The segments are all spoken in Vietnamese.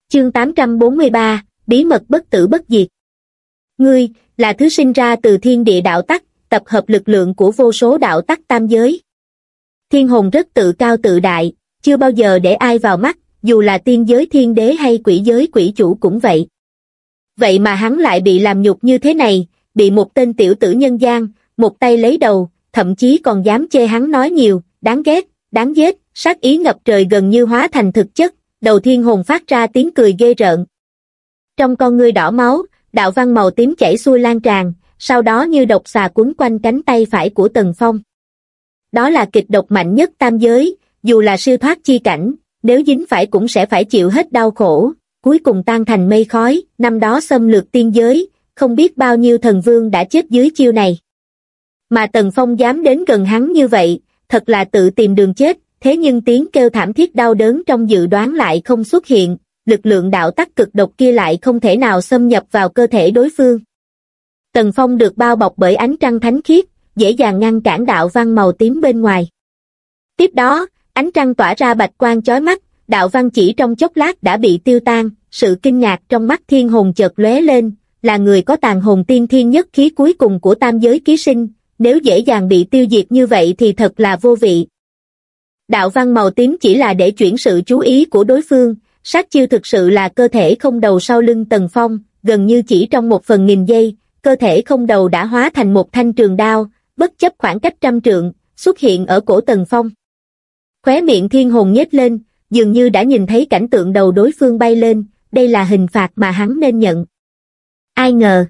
Chương 843, Bí mật bất tử bất diệt. Ngươi, là thứ sinh ra từ thiên địa đạo tắc, tập hợp lực lượng của vô số đạo tắc tam giới. Thiên hồn rất tự cao tự đại, chưa bao giờ để ai vào mắt, dù là tiên giới thiên đế hay quỷ giới quỷ chủ cũng vậy. Vậy mà hắn lại bị làm nhục như thế này, bị một tên tiểu tử nhân gian, một tay lấy đầu, thậm chí còn dám chê hắn nói nhiều, đáng ghét, đáng giết, sát ý ngập trời gần như hóa thành thực chất, đầu thiên hồn phát ra tiếng cười ghê rợn. Trong con ngươi đỏ máu, đạo văn màu tím chảy xuôi lan tràn, sau đó như độc xà quấn quanh cánh tay phải của Tần Phong. Đó là kịch độc mạnh nhất tam giới, dù là siêu thoát chi cảnh, nếu dính phải cũng sẽ phải chịu hết đau khổ, cuối cùng tan thành mây khói. Năm đó xâm lược tiên giới, không biết bao nhiêu thần vương đã chết dưới chiêu này. Mà Tần Phong dám đến gần hắn như vậy, thật là tự tìm đường chết, thế nhưng tiếng kêu thảm thiết đau đớn trong dự đoán lại không xuất hiện, lực lượng đạo tắc cực độc kia lại không thể nào xâm nhập vào cơ thể đối phương. Tần Phong được bao bọc bởi ánh trăng thánh khiết, dễ dàng ngăn cản đạo văn màu tím bên ngoài. Tiếp đó, ánh trăng tỏa ra bạch quang chói mắt, đạo văn chỉ trong chốc lát đã bị tiêu tan, sự kinh ngạc trong mắt thiên hồn chợt lóe lên, là người có tàn hồn tiên thiên nhất khí cuối cùng của tam giới ký sinh, nếu dễ dàng bị tiêu diệt như vậy thì thật là vô vị. Đạo văn màu tím chỉ là để chuyển sự chú ý của đối phương, sát chiêu thực sự là cơ thể không đầu sau lưng Tần Phong, gần như chỉ trong 1/1000 giây, cơ thể không đầu đã hóa thành một thanh trường đao, bất chấp khoảng cách 100 trượng, xuất hiện ở cổ Tần Phong. Khóe miệng thiên hồn nhếch lên, dường như đã nhìn thấy cảnh tượng đầu đối phương bay lên, đây là hình phạt mà hắn nên nhận. Ai ngờ.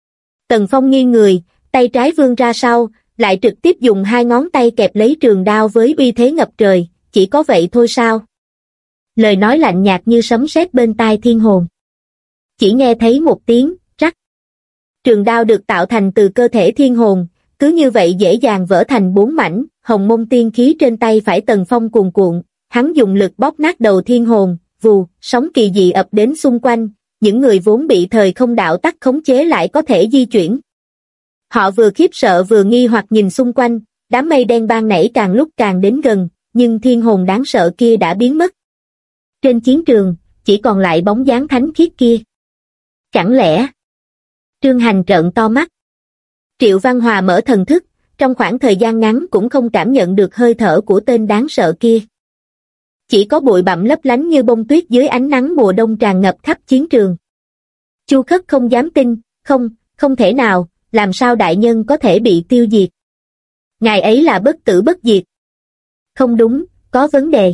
Tần Phong nghiêng người, tay trái vươn ra sau, lại trực tiếp dùng 2 ngón tay kẹp lấy trường đao với uy thế ngập trời, chỉ có vậy thôi sao? Lời nói lạnh nhạt như sấm sét bên tai thiên hồn. Chỉ nghe thấy một tiếng, rắc. Trường đao được tạo thành từ cơ thể thiên hồn, cứ như vậy dễ dàng vỡ thành 4 mảnh, hồng mông tiên khí trên tay phải Tần Phong cuồn cuộn, hắn dùng lực bóp nát đầu thiên hồn, vù, sóng kỳ dị ập đến xung quanh, những người vốn bị thời không đạo tắc khống chế lại có thể di chuyển. Họ vừa khiếp sợ vừa nghi hoặc nhìn xung quanh, đám mây đen ban nãy càng lúc càng đến gần, nhưng thiên hồn đáng sợ kia đã biến mất. Trên chiến trường, chỉ còn lại bóng dáng thánh khiết kia. Chẳng lẽ? Trương Hành trợn to mắt. Triệu Văn Hòa mở thần thức, trong khoảng thời gian ngắn cũng không cảm nhận được hơi thở của tên đáng sợ kia. Chỉ có bụi bặm lấp lánh như bông tuyết dưới ánh nắng mùa đông tràn ngập khắp chiến trường. Chu Khất không dám tin, không thể nào, làm sao đại nhân có thể bị tiêu diệt? Ngài ấy là bất tử bất diệt. Không đúng, có vấn đề.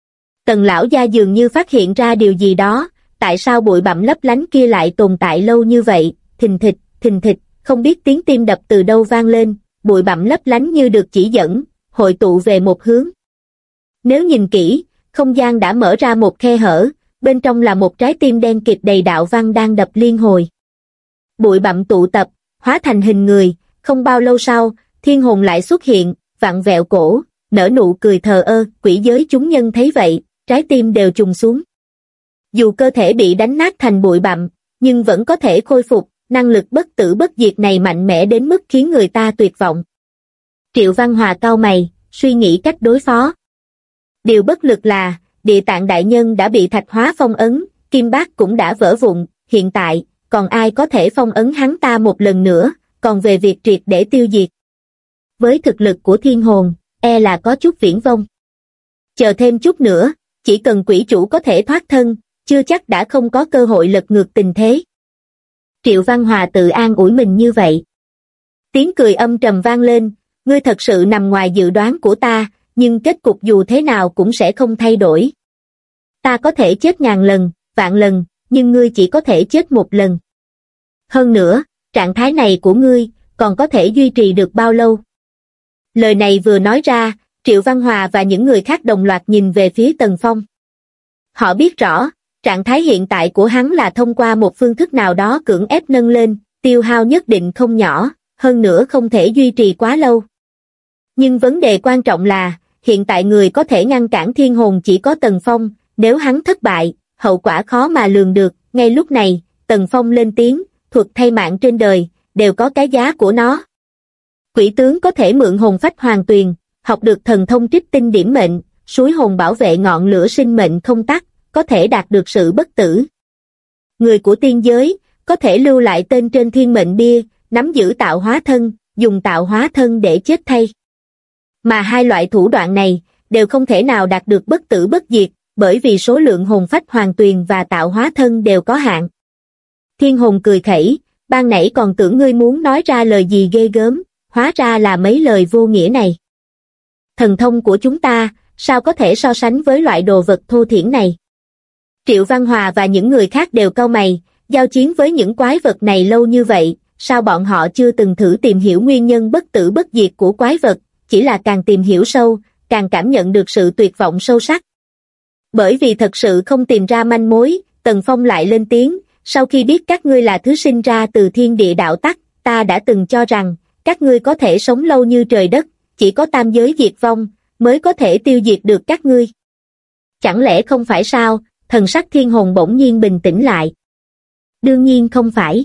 Tần lão gia dường như phát hiện ra điều gì đó, tại sao bụi bặm lấp lánh kia lại tồn tại lâu như vậy, thình thịch, không biết tiếng tim đập từ đâu vang lên, bụi bặm lấp lánh như được chỉ dẫn, hội tụ về một hướng. Nếu nhìn kỹ, không gian đã mở ra một khe hở, bên trong là một trái tim đen kịt đầy đạo văn đang đập liên hồi. Bụi bặm tụ tập, hóa thành hình người, không bao lâu sau, thiên hồn lại xuất hiện, vặn vẹo cổ, nở nụ cười thờ ơ, quỷ giới chúng nhân thấy vậy, trái tim đều trùng xuống. Dù cơ thể bị đánh nát thành bụi bặm, nhưng vẫn có thể khôi phục, năng lực bất tử bất diệt này mạnh mẽ đến mức khiến người ta tuyệt vọng. Triệu Văn Hòa cau mày, suy nghĩ cách đối phó. Điều bất lực là, Địa Tạng đại nhân đã bị thạch hóa phong ấn, Kim Bát cũng đã vỡ vụn, hiện tại, còn ai có thể phong ấn hắn ta một lần nữa, còn về việc triệt để tiêu diệt. Với thực lực của thiên hồn, e là có chút viển vông. Chờ thêm chút nữa, chỉ cần quỷ chủ có thể thoát thân, chưa chắc đã không có cơ hội lật ngược tình thế. Triệu Văn Hòa tự an ủi mình như vậy. Tiếng cười âm trầm vang lên, ngươi thật sự nằm ngoài dự đoán của ta, nhưng kết cục dù thế nào cũng sẽ không thay đổi. Ta có thể chết 1000 lần, vạn lần, nhưng ngươi chỉ có thể chết 1 lần. Hơn nữa, trạng thái này của ngươi, còn có thể duy trì được bao lâu? Lời này vừa nói ra, Triệu Văn Hòa và những người khác đồng loạt nhìn về phía Tần Phong. Họ biết rõ, trạng thái hiện tại của hắn là thông qua một phương thức nào đó cưỡng ép nâng lên, tiêu hao nhất định không nhỏ, hơn nữa không thể duy trì quá lâu. Nhưng vấn đề quan trọng là, hiện tại người có thể ngăn cản thiên hồn chỉ có Tần Phong, nếu hắn thất bại, hậu quả khó mà lường được. Ngay lúc này, Tần Phong lên tiếng, thuật thay mạng trên đời, đều có cái giá của nó. Quỷ tướng có thể mượn hồn phách hoàng tuyền, học được thần thông trích tinh điểm mệnh, suối hồn bảo vệ ngọn lửa sinh mệnh không tắt, có thể đạt được sự bất tử. Người của tiên giới, có thể lưu lại tên trên thiên mệnh bia, nắm giữ tạo hóa thân, dùng tạo hóa thân để chết thay. Mà hai loại thủ đoạn này, đều không thể nào đạt được bất tử bất diệt, bởi vì số lượng hồn phách hoàng tuyền và tạo hóa thân đều có hạn. Thiên hồn cười khẩy, ban nãy còn tưởng ngươi muốn nói ra lời gì ghê gớm, hóa ra là mấy lời vô nghĩa này. Thần thông của chúng ta, sao có thể so sánh với loại đồ vật thô thiển này? Triệu Văn Hòa và những người khác đều cau mày, giao chiến với những quái vật này lâu như vậy, sao bọn họ chưa từng thử tìm hiểu nguyên nhân bất tử bất diệt của quái vật, chỉ là càng tìm hiểu sâu, càng cảm nhận được sự tuyệt vọng sâu sắc. Bởi vì thật sự không tìm ra manh mối, Tần Phong lại lên tiếng, sau khi biết các ngươi là thứ sinh ra từ thiên địa đạo tắc, ta đã từng cho rằng, các ngươi có thể sống lâu như trời đất, chỉ có tam giới diệt vong, mới có thể tiêu diệt được các ngươi. Chẳng lẽ không phải sao? Thần sắc thiên hồn bỗng nhiên bình tĩnh lại. Đương nhiên không phải.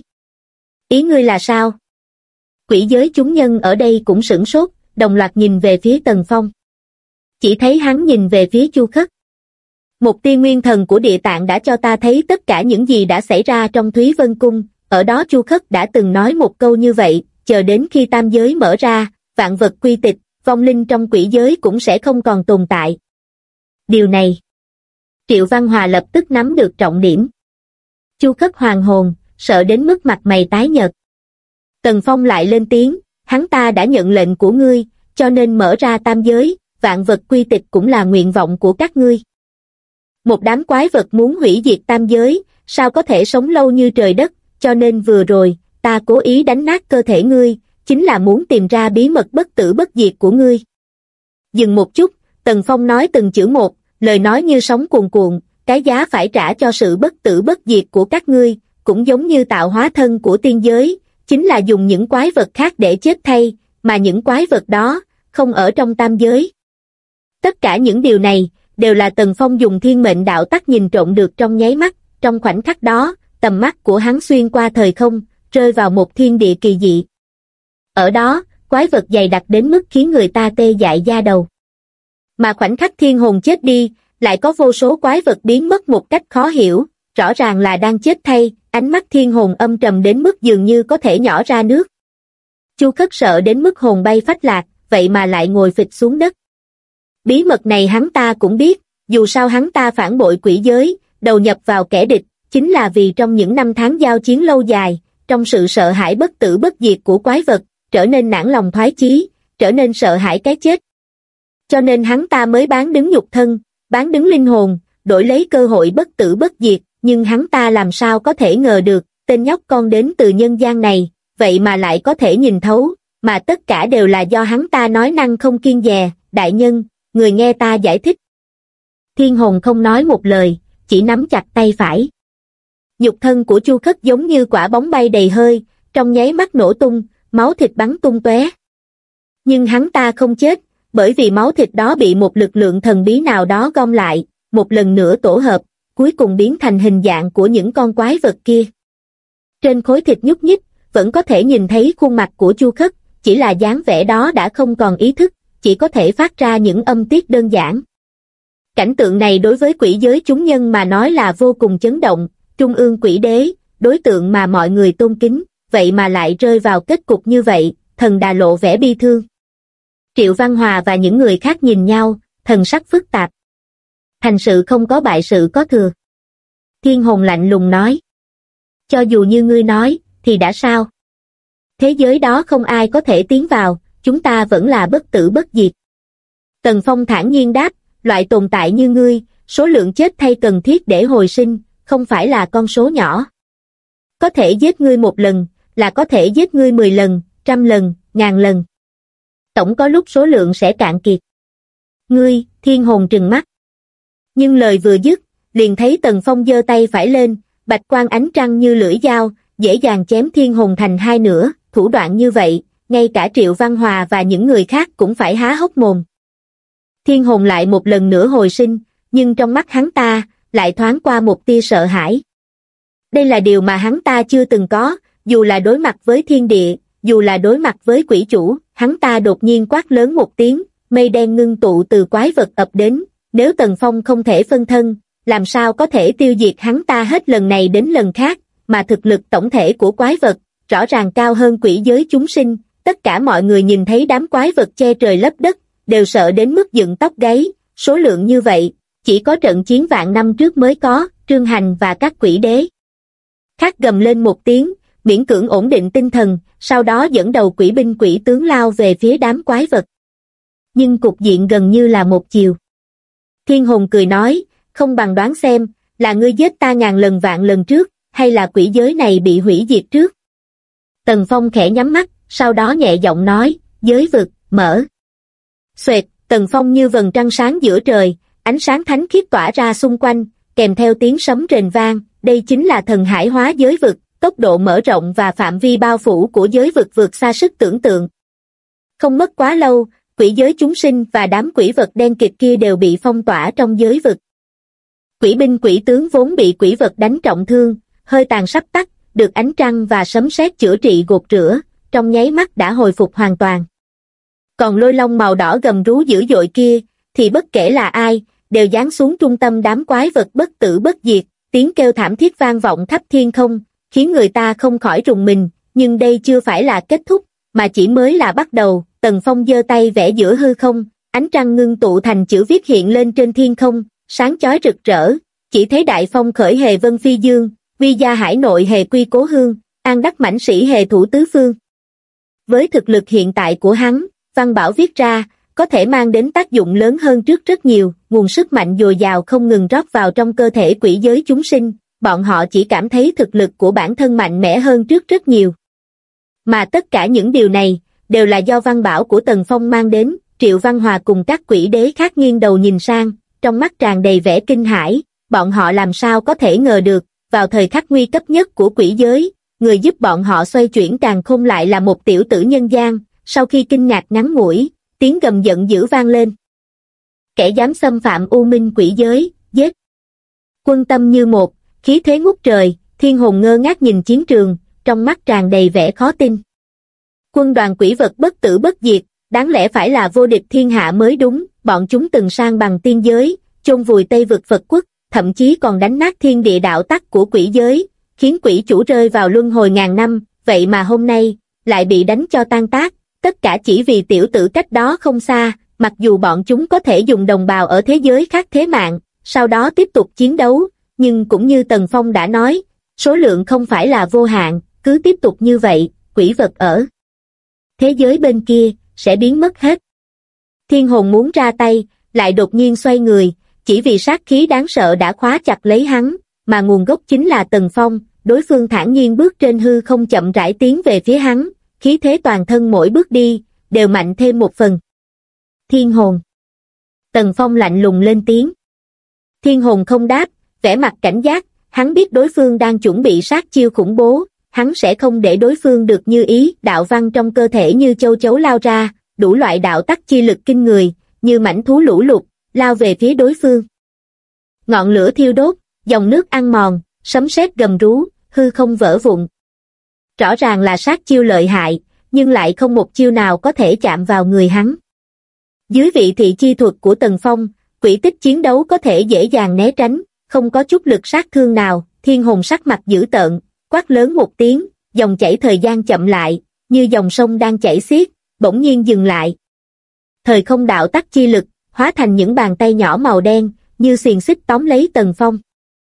Ý ngươi là sao? Quỷ giới chúng nhân ở đây cũng sửng sốt, đồng loạt nhìn về phía Tần Phong. Chỉ thấy hắn nhìn về phía Chu Khất. Một tia nguyên thần của địa tạng đã cho ta thấy tất cả những gì đã xảy ra trong Thúy Vân Cung, ở đó Chu Khất đã từng nói một câu như vậy, chờ đến khi tam giới mở ra, vạn vật quy tịch, vong linh trong quỷ giới cũng sẽ không còn tồn tại. Điều này, Triệu Văn Hòa lập tức nắm được trọng điểm. Chu Khất hoàng hồn, sợ đến mức mặt mày tái nhợt. Tần Phong lại lên tiếng, hắn ta đã nhận lệnh của ngươi, cho nên mở ra tam giới, vạn vật quy tịch cũng là nguyện vọng của các ngươi. Một đám quái vật muốn hủy diệt tam giới, sao có thể sống lâu như trời đất, cho nên vừa rồi, ta cố ý đánh nát cơ thể ngươi, chính là muốn tìm ra bí mật bất tử bất diệt của ngươi. Dừng một chút, Tần Phong nói từng chữ một, lời nói như sóng cuồn cuộn, cái giá phải trả cho sự bất tử bất diệt của các ngươi, cũng giống như tạo hóa thân của tiên giới, chính là dùng những quái vật khác để chết thay, mà những quái vật đó, không ở trong tam giới. Tất cả những điều này, đều là Tần Phong dùng thiên mệnh đạo tắc nhìn trộm được trong nháy mắt, trong khoảnh khắc đó, tầm mắt của hắn xuyên qua thời không, rơi vào một thiên địa kỳ dị. Ở đó, quái vật dày đặc đến mức khiến người ta tê dại da đầu. Mà khoảnh khắc thiên hồn chết đi, lại có vô số quái vật biến mất một cách khó hiểu, rõ ràng là đang chết thay, ánh mắt thiên hồn âm trầm đến mức dường như có thể nhỏ ra nước. Chu Khất sợ đến mức hồn bay phách lạc, vậy mà lại ngồi phịch xuống đất. Bí mật này hắn ta cũng biết, dù sao hắn ta phản bội quỷ giới, đầu nhập vào kẻ địch, chính là vì trong những năm tháng giao chiến lâu dài, trong sự sợ hãi bất tử bất diệt của quái vật, trở nên nản lòng thoái chí, trở nên sợ hãi cái chết. Cho nên hắn ta mới bán đứng nhục thân, bán đứng linh hồn, đổi lấy cơ hội bất tử bất diệt, nhưng hắn ta làm sao có thể ngờ được, tên nhóc con đến từ nhân gian này, vậy mà lại có thể nhìn thấu, mà tất cả đều là do hắn ta nói năng không kiêng dè, đại nhân, người nghe ta giải thích. Thiên hồn không nói một lời, chỉ nắm chặt tay phải. Nhục thân của Chu Khất giống như quả bóng bay đầy hơi, trong nháy mắt nổ tung, máu thịt bắn tung tóe. Nhưng hắn ta không chết, bởi vì máu thịt đó bị một lực lượng thần bí nào đó gom lại, một lần nữa tổ hợp, cuối cùng biến thành hình dạng của những con quái vật kia. Trên khối thịt nhúc nhích, vẫn có thể nhìn thấy khuôn mặt của Chu Khất, chỉ là dáng vẻ đó đã không còn ý thức, chỉ có thể phát ra những âm tiết đơn giản. Cảnh tượng này đối với quỷ giới chúng nhân mà nói là vô cùng chấn động, trung ương quỷ đế, đối tượng mà mọi người tôn kính, vậy mà lại rơi vào kết cục như vậy, thần đà lộ vẻ bi thương. Triệu Văn Hòa và những người khác nhìn nhau, thần sắc phức tạp. Thành sự không có bại sự có thừa. Thiên hồn lạnh lùng nói. Cho dù như ngươi nói, thì đã sao? Thế giới đó không ai có thể tiến vào, chúng ta vẫn là bất tử bất diệt. Tần Phong thản nhiên đáp, loại tồn tại như ngươi, số lượng chết thay cần thiết để hồi sinh, không phải là con số nhỏ. Có thể giết ngươi một lần, là có thể giết ngươi 10 lần, 100 lần, 1000 lần. Tổng có lúc số lượng sẽ cạn kiệt. Ngươi, thiên hồn trừng mắt. Nhưng lời vừa dứt, liền thấy Tần Phong giơ tay phải lên, bạch quang ánh trăng như lưỡi dao, dễ dàng chém thiên hồn thành hai nửa, thủ đoạn như vậy, ngay cả Triệu Văn Hòa và những người khác cũng phải há hốc mồm. Thiên hồn lại một lần nữa hồi sinh, nhưng trong mắt hắn ta, lại thoáng qua một tia sợ hãi. Đây là điều mà hắn ta chưa từng có, dù là đối mặt với thiên địa, dù là đối mặt với quỷ chủ, hắn ta đột nhiên quát lớn một tiếng, mây đen ngưng tụ từ quái vật ập đến, nếu Tần Phong không thể phân thân, làm sao có thể tiêu diệt hắn ta hết lần này đến lần khác, mà thực lực tổng thể của quái vật, rõ ràng cao hơn quỷ giới chúng sinh, tất cả mọi người nhìn thấy đám quái vật che trời lấp đất, đều sợ đến mức dựng tóc gáy, số lượng như vậy, chỉ có trận chiến vạn năm trước mới có, Trương Hành và các quỷ đế. Khác gầm lên một tiếng, miễn cưỡng ổn định tinh thần, sau đó dẫn đầu quỷ binh quỷ tướng lao về phía đám quái vật. Nhưng cục diện gần như là một chiều. Thiên Hồn cười nói, không bằng đoán xem, là ngươi giết ta ngàn lần vạn lần trước, hay là quỷ giới này bị hủy diệt trước. Tần Phong khẽ nhắm mắt, sau đó nhẹ giọng nói, giới vực, mở. Xoẹt, Tần Phong như vầng trăng sáng giữa trời, ánh sáng thánh khiết tỏa ra xung quanh, kèm theo tiếng sấm rền vang, đây chính là thần hải hóa giới vực, tốc độ mở rộng và phạm vi bao phủ của giới vực vượt xa sức tưởng tượng. Không mất quá lâu, quỷ giới chúng sinh và đám quỷ vật đen kịt kia đều bị phong tỏa trong giới vực. Quỷ binh quỷ tướng vốn bị quỷ vật đánh trọng thương, hơi tàn sắp tắt, được ánh trăng và sấm sét chữa trị gột rửa, trong nháy mắt đã hồi phục hoàn toàn. Còn lôi long màu đỏ gầm rú dữ dội kia, thì bất kể là ai, đều giáng xuống trung tâm đám quái vật bất tử bất diệt, tiếng kêu thảm thiết vang vọng khắp thiên không, khiến người ta không khỏi rùng mình, nhưng đây chưa phải là kết thúc, mà chỉ mới là bắt đầu. Tần Phong giơ tay vẽ giữa hư không, ánh trăng ngưng tụ thành chữ viết hiện lên trên thiên không, sáng chói rực rỡ, chỉ thấy đại phong khởi hề vân phi dương, vi gia hải nội hề quy cố hương, an đắc mãnh sĩ hề thủ tứ phương. Với thực lực hiện tại của hắn, văn bảo viết ra, có thể mang đến tác dụng lớn hơn trước rất nhiều, nguồn sức mạnh dồi dào không ngừng rót vào trong cơ thể quỷ giới chúng sinh, bọn họ chỉ cảm thấy thực lực của bản thân mạnh mẽ hơn trước rất nhiều. Mà tất cả những điều này, đều là do văn bảo của Tần Phong mang đến. Triệu Văn Hòa cùng các quỷ đế khác nghiêng đầu nhìn sang, trong mắt tràn đầy vẻ kinh hãi, bọn họ làm sao có thể ngờ được, vào thời khắc nguy cấp nhất của quỷ giới, người giúp bọn họ xoay chuyển càn khôn lại là một tiểu tử nhân gian. Sau khi kinh ngạc ngắn ngủi, tiếng gầm giận dữ vang lên. Kẻ dám xâm phạm u minh quỷ giới, giết. Quân tâm như một, khí thế ngút trời, Thiên Hồn ngơ ngác nhìn chiến trường, trong mắt tràn đầy vẻ khó tin. Quân đoàn quỷ vật bất tử bất diệt, đáng lẽ phải là vô địch thiên hạ mới đúng, bọn chúng từng sang bằng tiên giới, chôn vùi Tây vực Phật quốc, thậm chí còn đánh nát thiên địa đạo tắc của quỷ giới, khiến quỷ chủ rơi vào luân hồi ngàn năm, vậy mà hôm nay, lại bị đánh cho tan tác, tất cả chỉ vì tiểu tử cách đó không xa, mặc dù bọn chúng có thể dùng đồng bào ở thế giới khác thế mạng, sau đó tiếp tục chiến đấu, nhưng cũng như Tần Phong đã nói, số lượng không phải là vô hạn, cứ tiếp tục như vậy, quỷ vật ở thế giới bên kia, sẽ biến mất hết. Thiên Hồn muốn ra tay, lại đột nhiên xoay người, chỉ vì sát khí đáng sợ đã khóa chặt lấy hắn, mà nguồn gốc chính là Tần Phong, đối phương thản nhiên bước trên hư không chậm rãi tiến về phía hắn, khí thế toàn thân mỗi bước đi, đều mạnh thêm một phần. Thiên Hồn. Tần Phong lạnh lùng lên tiếng. Thiên Hồn không đáp, vẻ mặt cảnh giác, hắn biết đối phương đang chuẩn bị sát chiêu khủng bố, hắn sẽ không để đối phương được như ý, đạo văn trong cơ thể như châu chấu lao ra, đủ loại đạo tắc chi lực kinh người, như mãnh thú lũ lụt, lao về phía đối phương. Ngọn lửa thiêu đốt, dòng nước ăn mòn, sấm sét gầm rú, hư không vỡ vụn. Rõ ràng là sát chiêu lợi hại, nhưng lại không một chiêu nào có thể chạm vào người hắn. Dưới vị thị chi thuật của Tần Phong, quỷ tích chiến đấu có thể dễ dàng né tránh, không có chút lực sát thương nào. Thiên Hồn sắc mặt dữ tợn, quát lớn một tiếng, dòng chảy thời gian chậm lại, như dòng sông đang chảy xiết, bỗng nhiên dừng lại. Thời không đạo tắc chi lực, hóa thành những bàn tay nhỏ màu đen, như xiềng xích tóm lấy Tần Phong.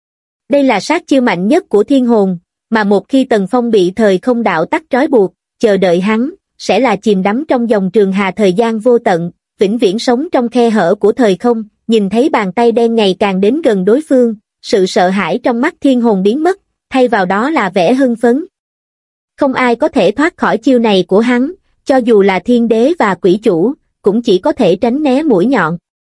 Đây là sát chiêu mạnh nhất của Thiên Hồn, mà một khi Tần Phong bị thời không đạo tắc trói buộc, chờ đợi hắn, sẽ là chìm đắm trong dòng trường hà thời gian vô tận, vĩnh viễn sống trong khe hở của thời không. Nhìn thấy bàn tay đen ngày càng đến gần đối phương, sự sợ hãi trong mắt Thiên Hồn biến mất, thay vào đó là vẻ hưng phấn. Không ai có thể thoát khỏi chiêu này của hắn, cho dù là thiên đế và quỷ chủ, cũng chỉ có thể tránh né mũi nhọn.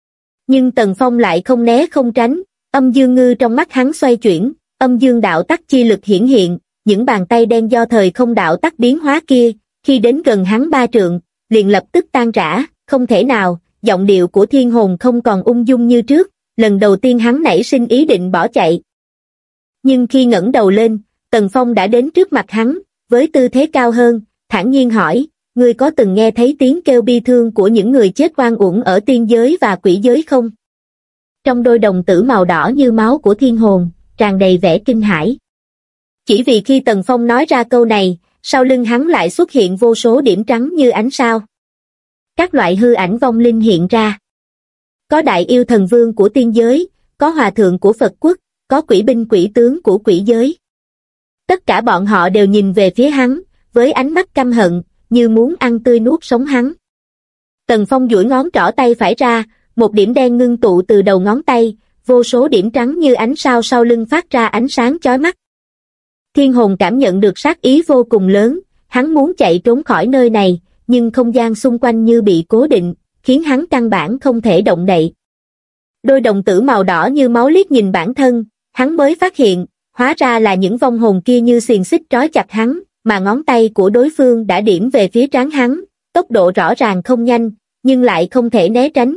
Nhưng Tần Phong lại không né không tránh, âm dương ngư trong mắt hắn xoay chuyển, âm dương đạo tắc chi lực hiển hiện, những bàn tay đen do thời không đạo tắc biến hóa kia, khi đến gần hắn 3 trượng, liền lập tức tan rã, không thể nào. Giọng điệu của Thiên Hồn không còn ung dung như trước, lần đầu tiên hắn nảy sinh ý định bỏ chạy. Nhưng khi ngẩng đầu lên, Tần Phong đã đến trước mặt hắn, với tư thế cao hơn, thản nhiên hỏi, ngươi có từng nghe thấy tiếng kêu bi thương của những người chết oan uổng ở tiên giới và quỷ giới không? Trong đôi đồng tử màu đỏ như máu của thiên hồn, tràn đầy vẻ kinh hãi. Chỉ vì khi Tần Phong nói ra câu này, sau lưng hắn lại xuất hiện vô số điểm trắng như ánh sao. Các loại hư ảnh vong linh hiện ra. Có đại yêu thần vương của tiên giới, có hòa thượng của Phật quốc, có quỷ binh quỷ tướng của quỷ giới. Tất cả bọn họ đều nhìn về phía hắn, với ánh mắt căm hận, như muốn ăn tươi nuốt sống hắn. Tần Phong duỗi ngón trỏ tay phải ra, một điểm đen ngưng tụ từ đầu ngón tay, vô số điểm trắng như ánh sao sau lưng phát ra ánh sáng chói mắt. Thiên hồn cảm nhận được sát ý vô cùng lớn, hắn muốn chạy trốn khỏi nơi này, nhưng không gian xung quanh như bị cố định, khiến hắn căn bản không thể động đậy. Đôi đồng tử màu đỏ như máu liếc nhìn bản thân, hắn mới phát hiện, hóa ra là những vong hồn kia như xiềng xích trói chặt hắn, mà ngón tay của đối phương đã điểm về phía trán hắn, tốc độ rõ ràng không nhanh, nhưng lại không thể né tránh.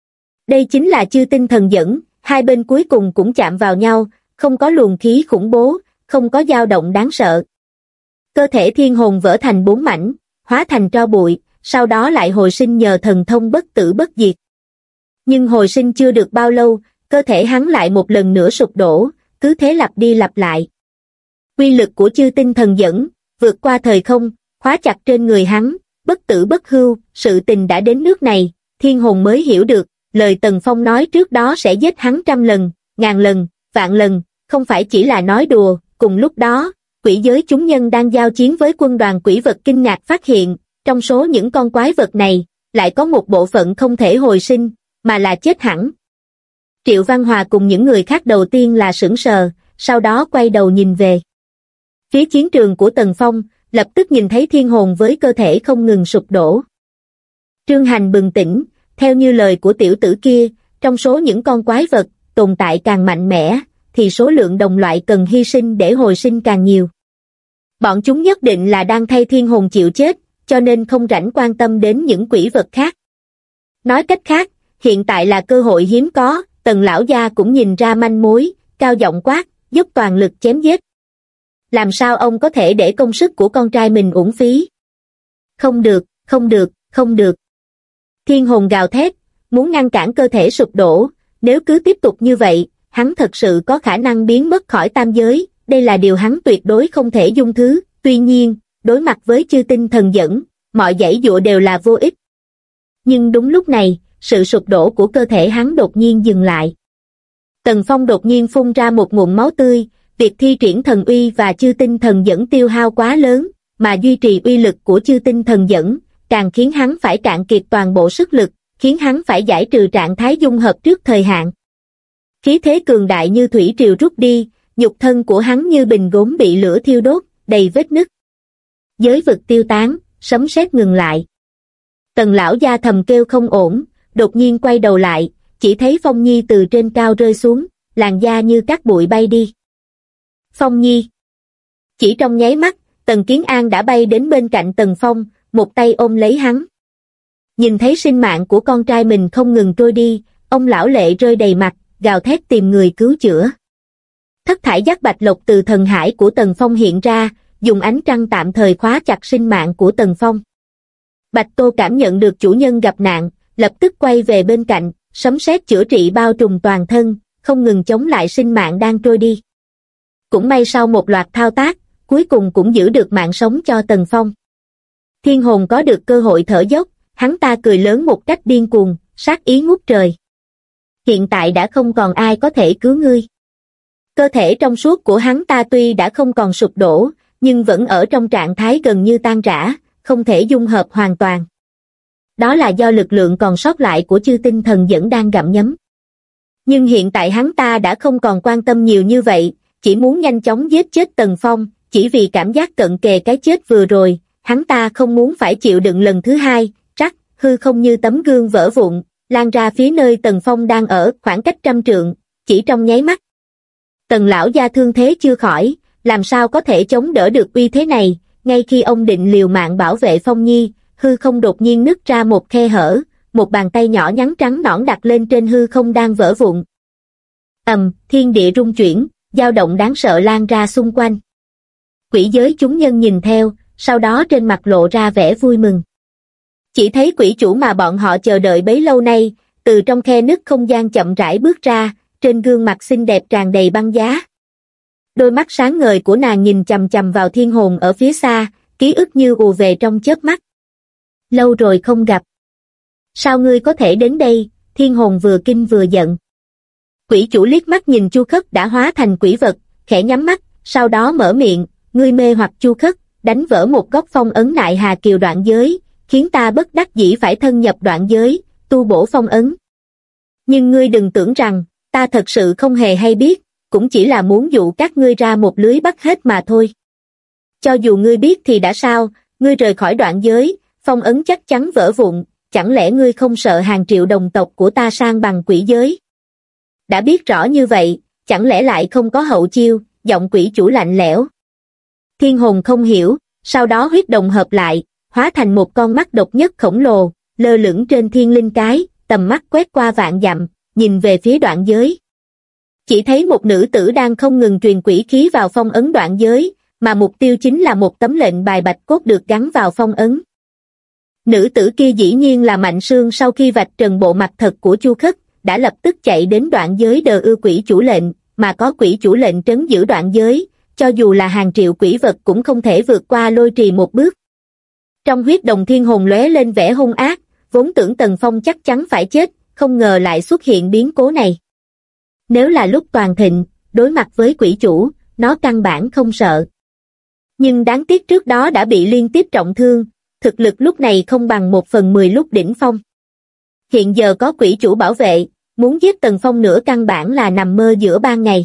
Đây chính là chư tinh thần dẫn, hai bên cuối cùng cũng chạm vào nhau, không có luồng khí khủng bố, không có dao động đáng sợ. Cơ thể thiên hồn vỡ thành 4 mảnh, hóa thành tro bụi, sau đó lại hồi sinh nhờ thần thông bất tử bất diệt. Nhưng hồi sinh chưa được bao lâu, cơ thể hắn lại một lần nữa sụp đổ, cứ thế lặp đi lặp lại. Uy lực của chư tinh thần dẫn, vượt qua thời không, khóa chặt trên người hắn, bất tử bất hưu, sự tình đã đến nước này, thiên hồn mới hiểu được, lời Tần Phong nói trước đó sẽ giết hắn 100 lần, 1000 lần, vạn lần, không phải chỉ là nói đùa. Cùng lúc đó, quỷ giới chúng nhân đang giao chiến với quân đoàn quỷ vật kinh ngạc phát hiện, trong số những con quái vật này, lại có một bộ phận không thể hồi sinh, mà là chết hẳn. Triệu Văn Hòa cùng những người khác đầu tiên là sững sờ, sau đó quay đầu nhìn về phía chiến trường của Tần Phong, lập tức nhìn thấy thiên hồn với cơ thể không ngừng sụp đổ. Trương Hành bừng tỉnh, theo như lời của tiểu tử kia, trong số những con quái vật, tồn tại càng mạnh mẽ, thì số lượng đồng loại cần hy sinh để hồi sinh càng nhiều. Bọn chúng nhất định là đang thay thiên hồn chịu chết, cho nên không rảnh quan tâm đến những quỷ vật khác. Nói cách khác, hiện tại là cơ hội hiếm có, Tần lão gia cũng nhìn ra manh mối, cao giọng quát, dốc toàn lực chém giết. Làm sao ông có thể để công sức của con trai mình uổng phí? Không được, không được, không được. Thiên hồn gào thét, muốn ngăn cản cơ thể sụp đổ, nếu cứ tiếp tục như vậy, hắn thật sự có khả năng biến mất khỏi tam giới, đây là điều hắn tuyệt đối không thể dung thứ. Tuy nhiên, đối mặt với chư tinh thần dẫn, mọi giãy dụa đều là vô ích. Nhưng đúng lúc này, sự sụp đổ của cơ thể hắn đột nhiên dừng lại. Tần Phong đột nhiên phun ra một ngụm máu tươi, việc thi triển thần uy và chư tinh thần dẫn tiêu hao quá lớn, mà duy trì uy lực của chư tinh thần dẫn, càng khiến hắn phải cạn kiệt toàn bộ sức lực, khiến hắn phải giải trừ trạng thái dung hợp trước thời hạn. Khí thế cường đại như thủy triều rút đi, nhục thân của hắn như bình gốm bị lửa thiêu đốt, đầy vết nứt. Giới vực tiêu tán, sấm sét ngừng lại. Tần lão gia thầm kêu không ổn, đột nhiên quay đầu lại, chỉ thấy Phong Nhi từ trên cao rơi xuống, làn da như cát bụi bay đi. Phong Nhi. Chỉ trong nháy mắt, Tần Kiến An đã bay đến bên cạnh Tần Phong, một tay ôm lấy hắn. Nhìn thấy sinh mạng của con trai mình không ngừng trôi đi, ông lão lệ rơi đầy mặt, gào thét tìm người cứu chữa. Thất thải giác bạch lộc từ thần hải của Tần Phong hiện ra, dùng ánh trăng tạm thời khóa chặt sinh mạng của Tần Phong. Bạch Tô cảm nhận được chủ nhân gặp nạn, lập tức quay về bên cạnh, sấm sét chữa trị bao trùm toàn thân, không ngừng chống lại sinh mạng đang trôi đi. Cũng may sau một loạt thao tác, cuối cùng cũng giữ được mạng sống cho Tần Phong. Thiên hồn có được cơ hội thở dốc, hắn ta cười lớn một cách điên cuồng, sát ý ngút trời. Hiện tại đã không còn ai có thể cứu ngươi. Cơ thể trong suốt của hắn ta tuy đã không còn sụp đổ, nhưng vẫn ở trong trạng thái gần như tan rã, không thể dung hợp hoàn toàn. Đó là do lực lượng còn sót lại của chư tinh thần dẫn đang gặm nhấm. Nhưng hiện tại hắn ta đã không còn quan tâm nhiều như vậy, chỉ muốn nhanh chóng giết chết Tần Phong, chỉ vì cảm giác cận kề cái chết vừa rồi, hắn ta không muốn phải chịu đựng lần thứ hai, rắc, hư không như tấm gương vỡ vụn, lan ra phía nơi Tần Phong đang ở, khoảng cách 100 trượng, chỉ trong nháy mắt. Tần lão gia thương thế chưa khỏi, làm sao có thể chống đỡ được uy thế này, ngay khi ông định liều mạng bảo vệ Phong Nhi, hư không đột nhiên nứt ra một khe hở, một bàn tay nhỏ nhắn trắng nõn đặt lên trên hư không đang vỡ vụn. Thiên địa rung chuyển, dao động đáng sợ lan ra xung quanh. Quỷ giới chúng nhân nhìn theo, sau đó trên mặt lộ ra vẻ vui mừng. Chỉ thấy quỷ chủ mà bọn họ chờ đợi bấy lâu nay, từ trong khe nứt không gian chậm rãi bước ra, trên gương mặt xinh đẹp tràn đầy băng giá. Đôi mắt sáng ngời của nàng nhìn chằm chằm vào Thiên Hồn ở phía xa, ký ức như ùa về trong chớp mắt. Lâu rồi không gặp. Sao ngươi có thể đến đây? Thiên Hồn vừa kinh vừa giận. Quỷ chủ liếc mắt nhìn Chu Khất đã hóa thành quỷ vật, khẽ nhắm mắt, sau đó mở miệng, ngươi mê hoặc Chu Khất, đánh vỡ một góc phong ấn Nại Hà Kiều đoạn giới, khiến ta bất đắc dĩ phải thân nhập đoạn giới, tu bổ phong ấn. Nhưng ngươi đừng tưởng rằng, ta thật sự không hề hay biết, cũng chỉ là muốn dụ các ngươi ra một lưới bắt hết mà thôi. Cho dù ngươi biết thì đã sao, ngươi rời khỏi đoạn giới, phong ấn chắc chắn vỡ vụn, chẳng lẽ ngươi không sợ hàng triệu đồng tộc của ta sang bằng quỷ giới? Đã biết rõ như vậy, chẳng lẽ lại không có hậu chiêu? Giọng quỷ chủ lạnh lẽo. Thiên Hồn không hiểu, sau đó huyết đồng hợp lại, hóa thành một con mắt độc nhất khổng lồ, lơ lửng trên thiên linh cái, tầm mắt quét qua vạn dặm, nhìn về phía đoạn giới. Chỉ thấy một nữ tử đang không ngừng truyền quỷ khí vào phong ấn đoạn giới, mà mục tiêu chính là một tấm lệnh bài bạch cốt được gắn vào phong ấn. Nữ tử kia dĩ nhiên là Mạnh Sương, sau khi vạch trần bộ mặt thật của Chu Khất, đã lập tức chạy đến đoạn giới đờ ư quỷ chủ lệnh, mà có quỷ chủ lệnh trấn giữ đoạn giới, cho dù là hàng triệu quỷ vật cũng không thể vượt qua lôi trì một bước. Trong huyết đồng Thiên Hồn lóe lên vẻ hung ác, vốn tưởng Tần Phong chắc chắn phải chết, không ngờ lại xuất hiện biến cố này. Nếu là lúc toàn thịnh, đối mặt với quỷ chủ, nó căn bản không sợ. Nhưng đáng tiếc trước đó đã bị liên tiếp trọng thương, thực lực lúc này không bằng 1/10 lúc đỉnh phong. Hiện giờ có quỷ chủ bảo vệ, muốn giết Tần Phong nữa căn bản là nằm mơ giữa ban ngày.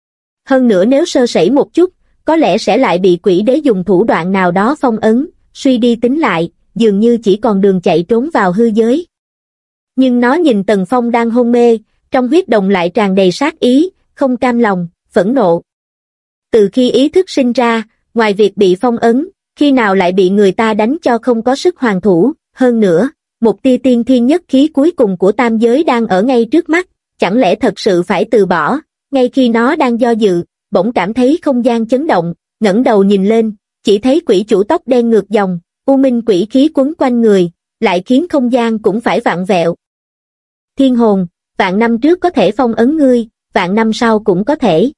Hơn nữa nếu sơ sẩy một chút, có lẽ sẽ lại bị quỷ đế dùng thủ đoạn nào đó phong ấn, suy đi tính lại, dường như chỉ còn đường chạy trốn vào hư giới. Nhưng nó nhìn Tần Phong đang hôn mê, trong huyết đồng lại tràn đầy sát ý, không cam lòng, phẫn nộ. Từ khi ý thức sinh ra, ngoài việc bị phong ấn, khi nào lại bị người ta đánh cho không có sức hoàn thủ, hơn nữa, một tia tiên thiên nhất khí cuối cùng của tam giới đang ở ngay trước mắt, chẳng lẽ thật sự phải từ bỏ? Ngay khi nó đang do dự, bỗng cảm thấy không gian chấn động, ngẩng đầu nhìn lên, chỉ thấy quỷ chủ tóc đen ngược dòng, u minh quỷ khí quấn quanh người, lại khiến không gian cũng phải vặn vẹo. Thiên Hồn, vạn năm trước có thể phong ấn ngươi, vạn năm sau cũng có thể.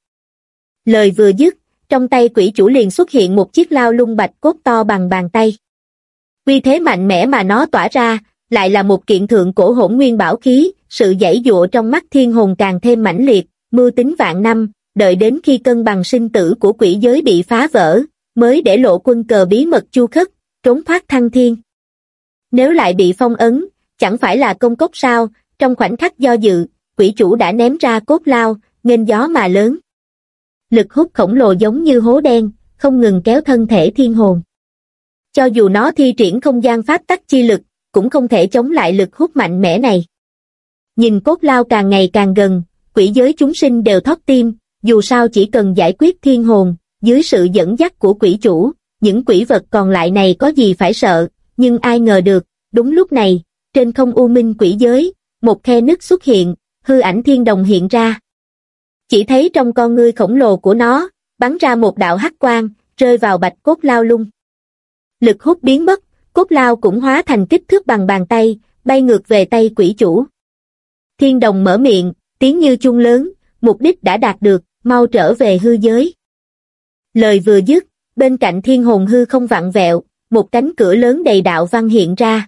Lời vừa dứt, trong tay quỷ chủ liền xuất hiện một chiếc lao lung bạch cốt to bằng bàn tay. Uy thế mạnh mẽ mà nó tỏa ra, lại là một kiện thượng cổ hỗn nguyên bảo khí, sự giãy giụa trong mắt Thiên Hồn càng thêm mãnh liệt, mưu tính vạn năm, đợi đến khi cân bằng sinh tử của quỷ giới bị phá vỡ, mới để lộ quân cờ bí mật Chu Khất, trốn thoát thăng thiên. Nếu lại bị phong ấn, chẳng phải là công cốc sao? Trong khoảnh khắc do dự, quỷ chủ đã ném ra cốt lao, nghênh gió mà lớn. Lực hút khổng lồ giống như hố đen, không ngừng kéo thân thể Thiên Hồn. Cho dù nó thi triển không gian pháp tắc chi lực, cũng không thể chống lại lực hút mạnh mẽ này. Nhìn cốt lao càng ngày càng gần, quỷ giới chúng sinh đều thót tim, dù sao chỉ cần giải quyết Thiên Hồn, dưới sự dẫn dắt của quỷ chủ, những quỷ vật còn lại này có gì phải sợ, nhưng ai ngờ được, đúng lúc này, trên không u minh quỷ giới, một khe nứt xuất hiện, hư ảnh Thiên Đồng hiện ra. Chỉ thấy trong con ngươi khổng lồ của nó, bắn ra một đạo hắc quang, rơi vào bạch cốt lao lung. Lực hút biến mất, cốt lao cũng hóa thành kích thước bằng bàn tay, bay ngược về tay quỷ chủ. Thiên Đồng mở miệng, tiếng như chuông lớn, mục đích đã đạt được, mau trở về hư giới. Lời vừa dứt, bên cạnh Thiên Hồn hư không vặn vẹo, một cánh cửa lớn đầy đạo văn hiện ra.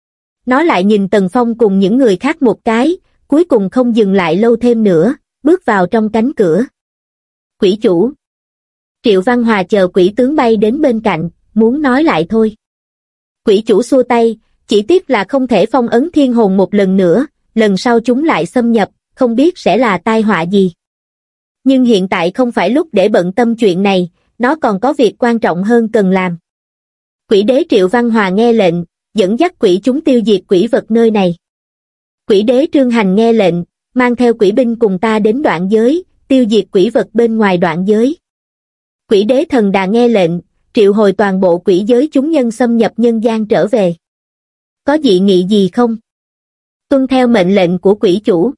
Nó lại nhìn Tần Phong cùng những người khác một cái, cuối cùng không dừng lại lâu thêm nữa, bước vào trong cánh cửa. Quỷ chủ. Triệu Văn Hòa chờ quỷ tướng bay đến bên cạnh, muốn nói lại thôi. Quỷ chủ xua tay, chỉ tiếc là không thể phong ấn Thiên Hồn một lần nữa, lần sau chúng lại xâm nhập, không biết sẽ là tai họa gì. Nhưng hiện tại không phải lúc để bận tâm chuyện này, nó còn có việc quan trọng hơn cần làm. Quỷ đế Triệu Văn Hòa nghe lệnh, dẫn dắt quỷ chúng tiêu diệt quỷ vật nơi này. Quỷ đế Trương Hành nghe lệnh, mang theo quỷ binh cùng ta đến đoạn giới, tiêu diệt quỷ vật bên ngoài đoạn giới. Quỷ đế Thần Đà nghe lệnh, triệu hồi toàn bộ quỷ giới chúng nhân xâm nhập nhân gian trở về. Có dị nghị gì không? Tuân theo mệnh lệnh của quỷ chủ.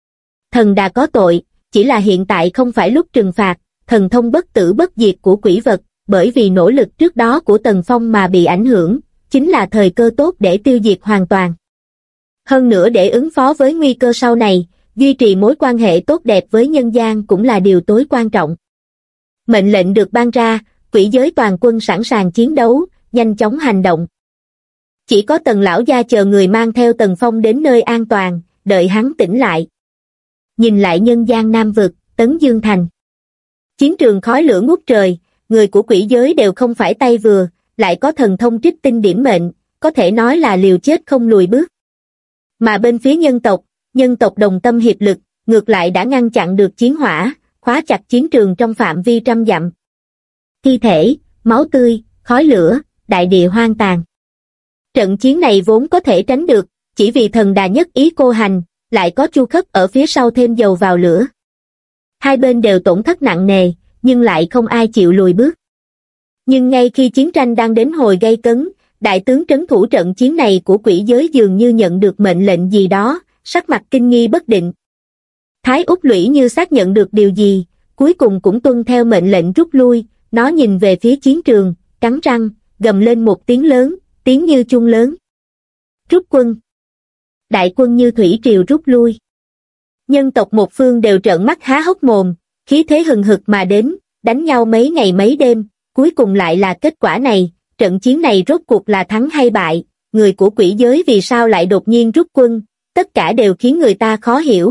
Thần Đà có tội, chỉ là hiện tại không phải lúc trừng phạt, thần thông bất tử bất diệt của quỷ vật, bởi vì nỗ lực trước đó của Tần Phong mà bị ảnh hưởng, chính là thời cơ tốt để tiêu diệt hoàn toàn. Hơn nữa để ứng phó với nguy cơ sau này, duy trì mối quan hệ tốt đẹp với nhân gian cũng là điều tối quan trọng. Mệnh lệnh được ban ra, quỷ giới toàn quân sẵn sàng chiến đấu, nhanh chóng hành động. Chỉ có Tần lão gia chờ người mang theo Tần Phong đến nơi an toàn, đợi hắn tỉnh lại. Nhìn lại nhân gian Nam Vực, Tấn Dương Thành. Chiến trường khói lửa ngút trời, người của quỷ giới đều không phải tay vừa, lại có thần thông trích tinh điểm mệnh, có thể nói là liều chết không lùi bước. Mà bên phía nhân tộc đồng tâm hiệp lực, ngược lại đã ngăn chặn được chiến hỏa, khóa chặt chiến trường trong phạm vi trăm dặm. Thi thể, máu tươi, khói lửa, đại địa hoang tàn. Trận chiến này vốn có thể tránh được, chỉ vì thần đà nhất ý cô hành, lại có Chu Khất ở phía sau thêm dầu vào lửa. Hai bên đều tổn thất nặng nề, nhưng lại không ai chịu lùi bước. Nhưng ngay khi chiến tranh đang đến hồi gay cấn, đại tướng trấn thủ trận chiến này của quỷ giới dường như nhận được mệnh lệnh gì đó, sắc mặt kinh nghi bất định. Thái Úc Lũy như xác nhận được điều gì, cuối cùng cũng tuân theo mệnh lệnh rút lui, nó nhìn về phía chiến trường, cắn răng, gầm lên một tiếng lớn, tiếng như chuông lớn. Rút quân. Đại quân như thủy triều rút lui. Nhân tộc một phương đều trợn mắt há hốc mồm, khí thế hừng hực mà đến, đánh nhau mấy ngày mấy đêm, cuối cùng lại là kết quả này, trận chiến này rốt cuộc là thắng hay bại, người của quỷ giới vì sao lại đột nhiên rút quân, tất cả đều khiến người ta khó hiểu.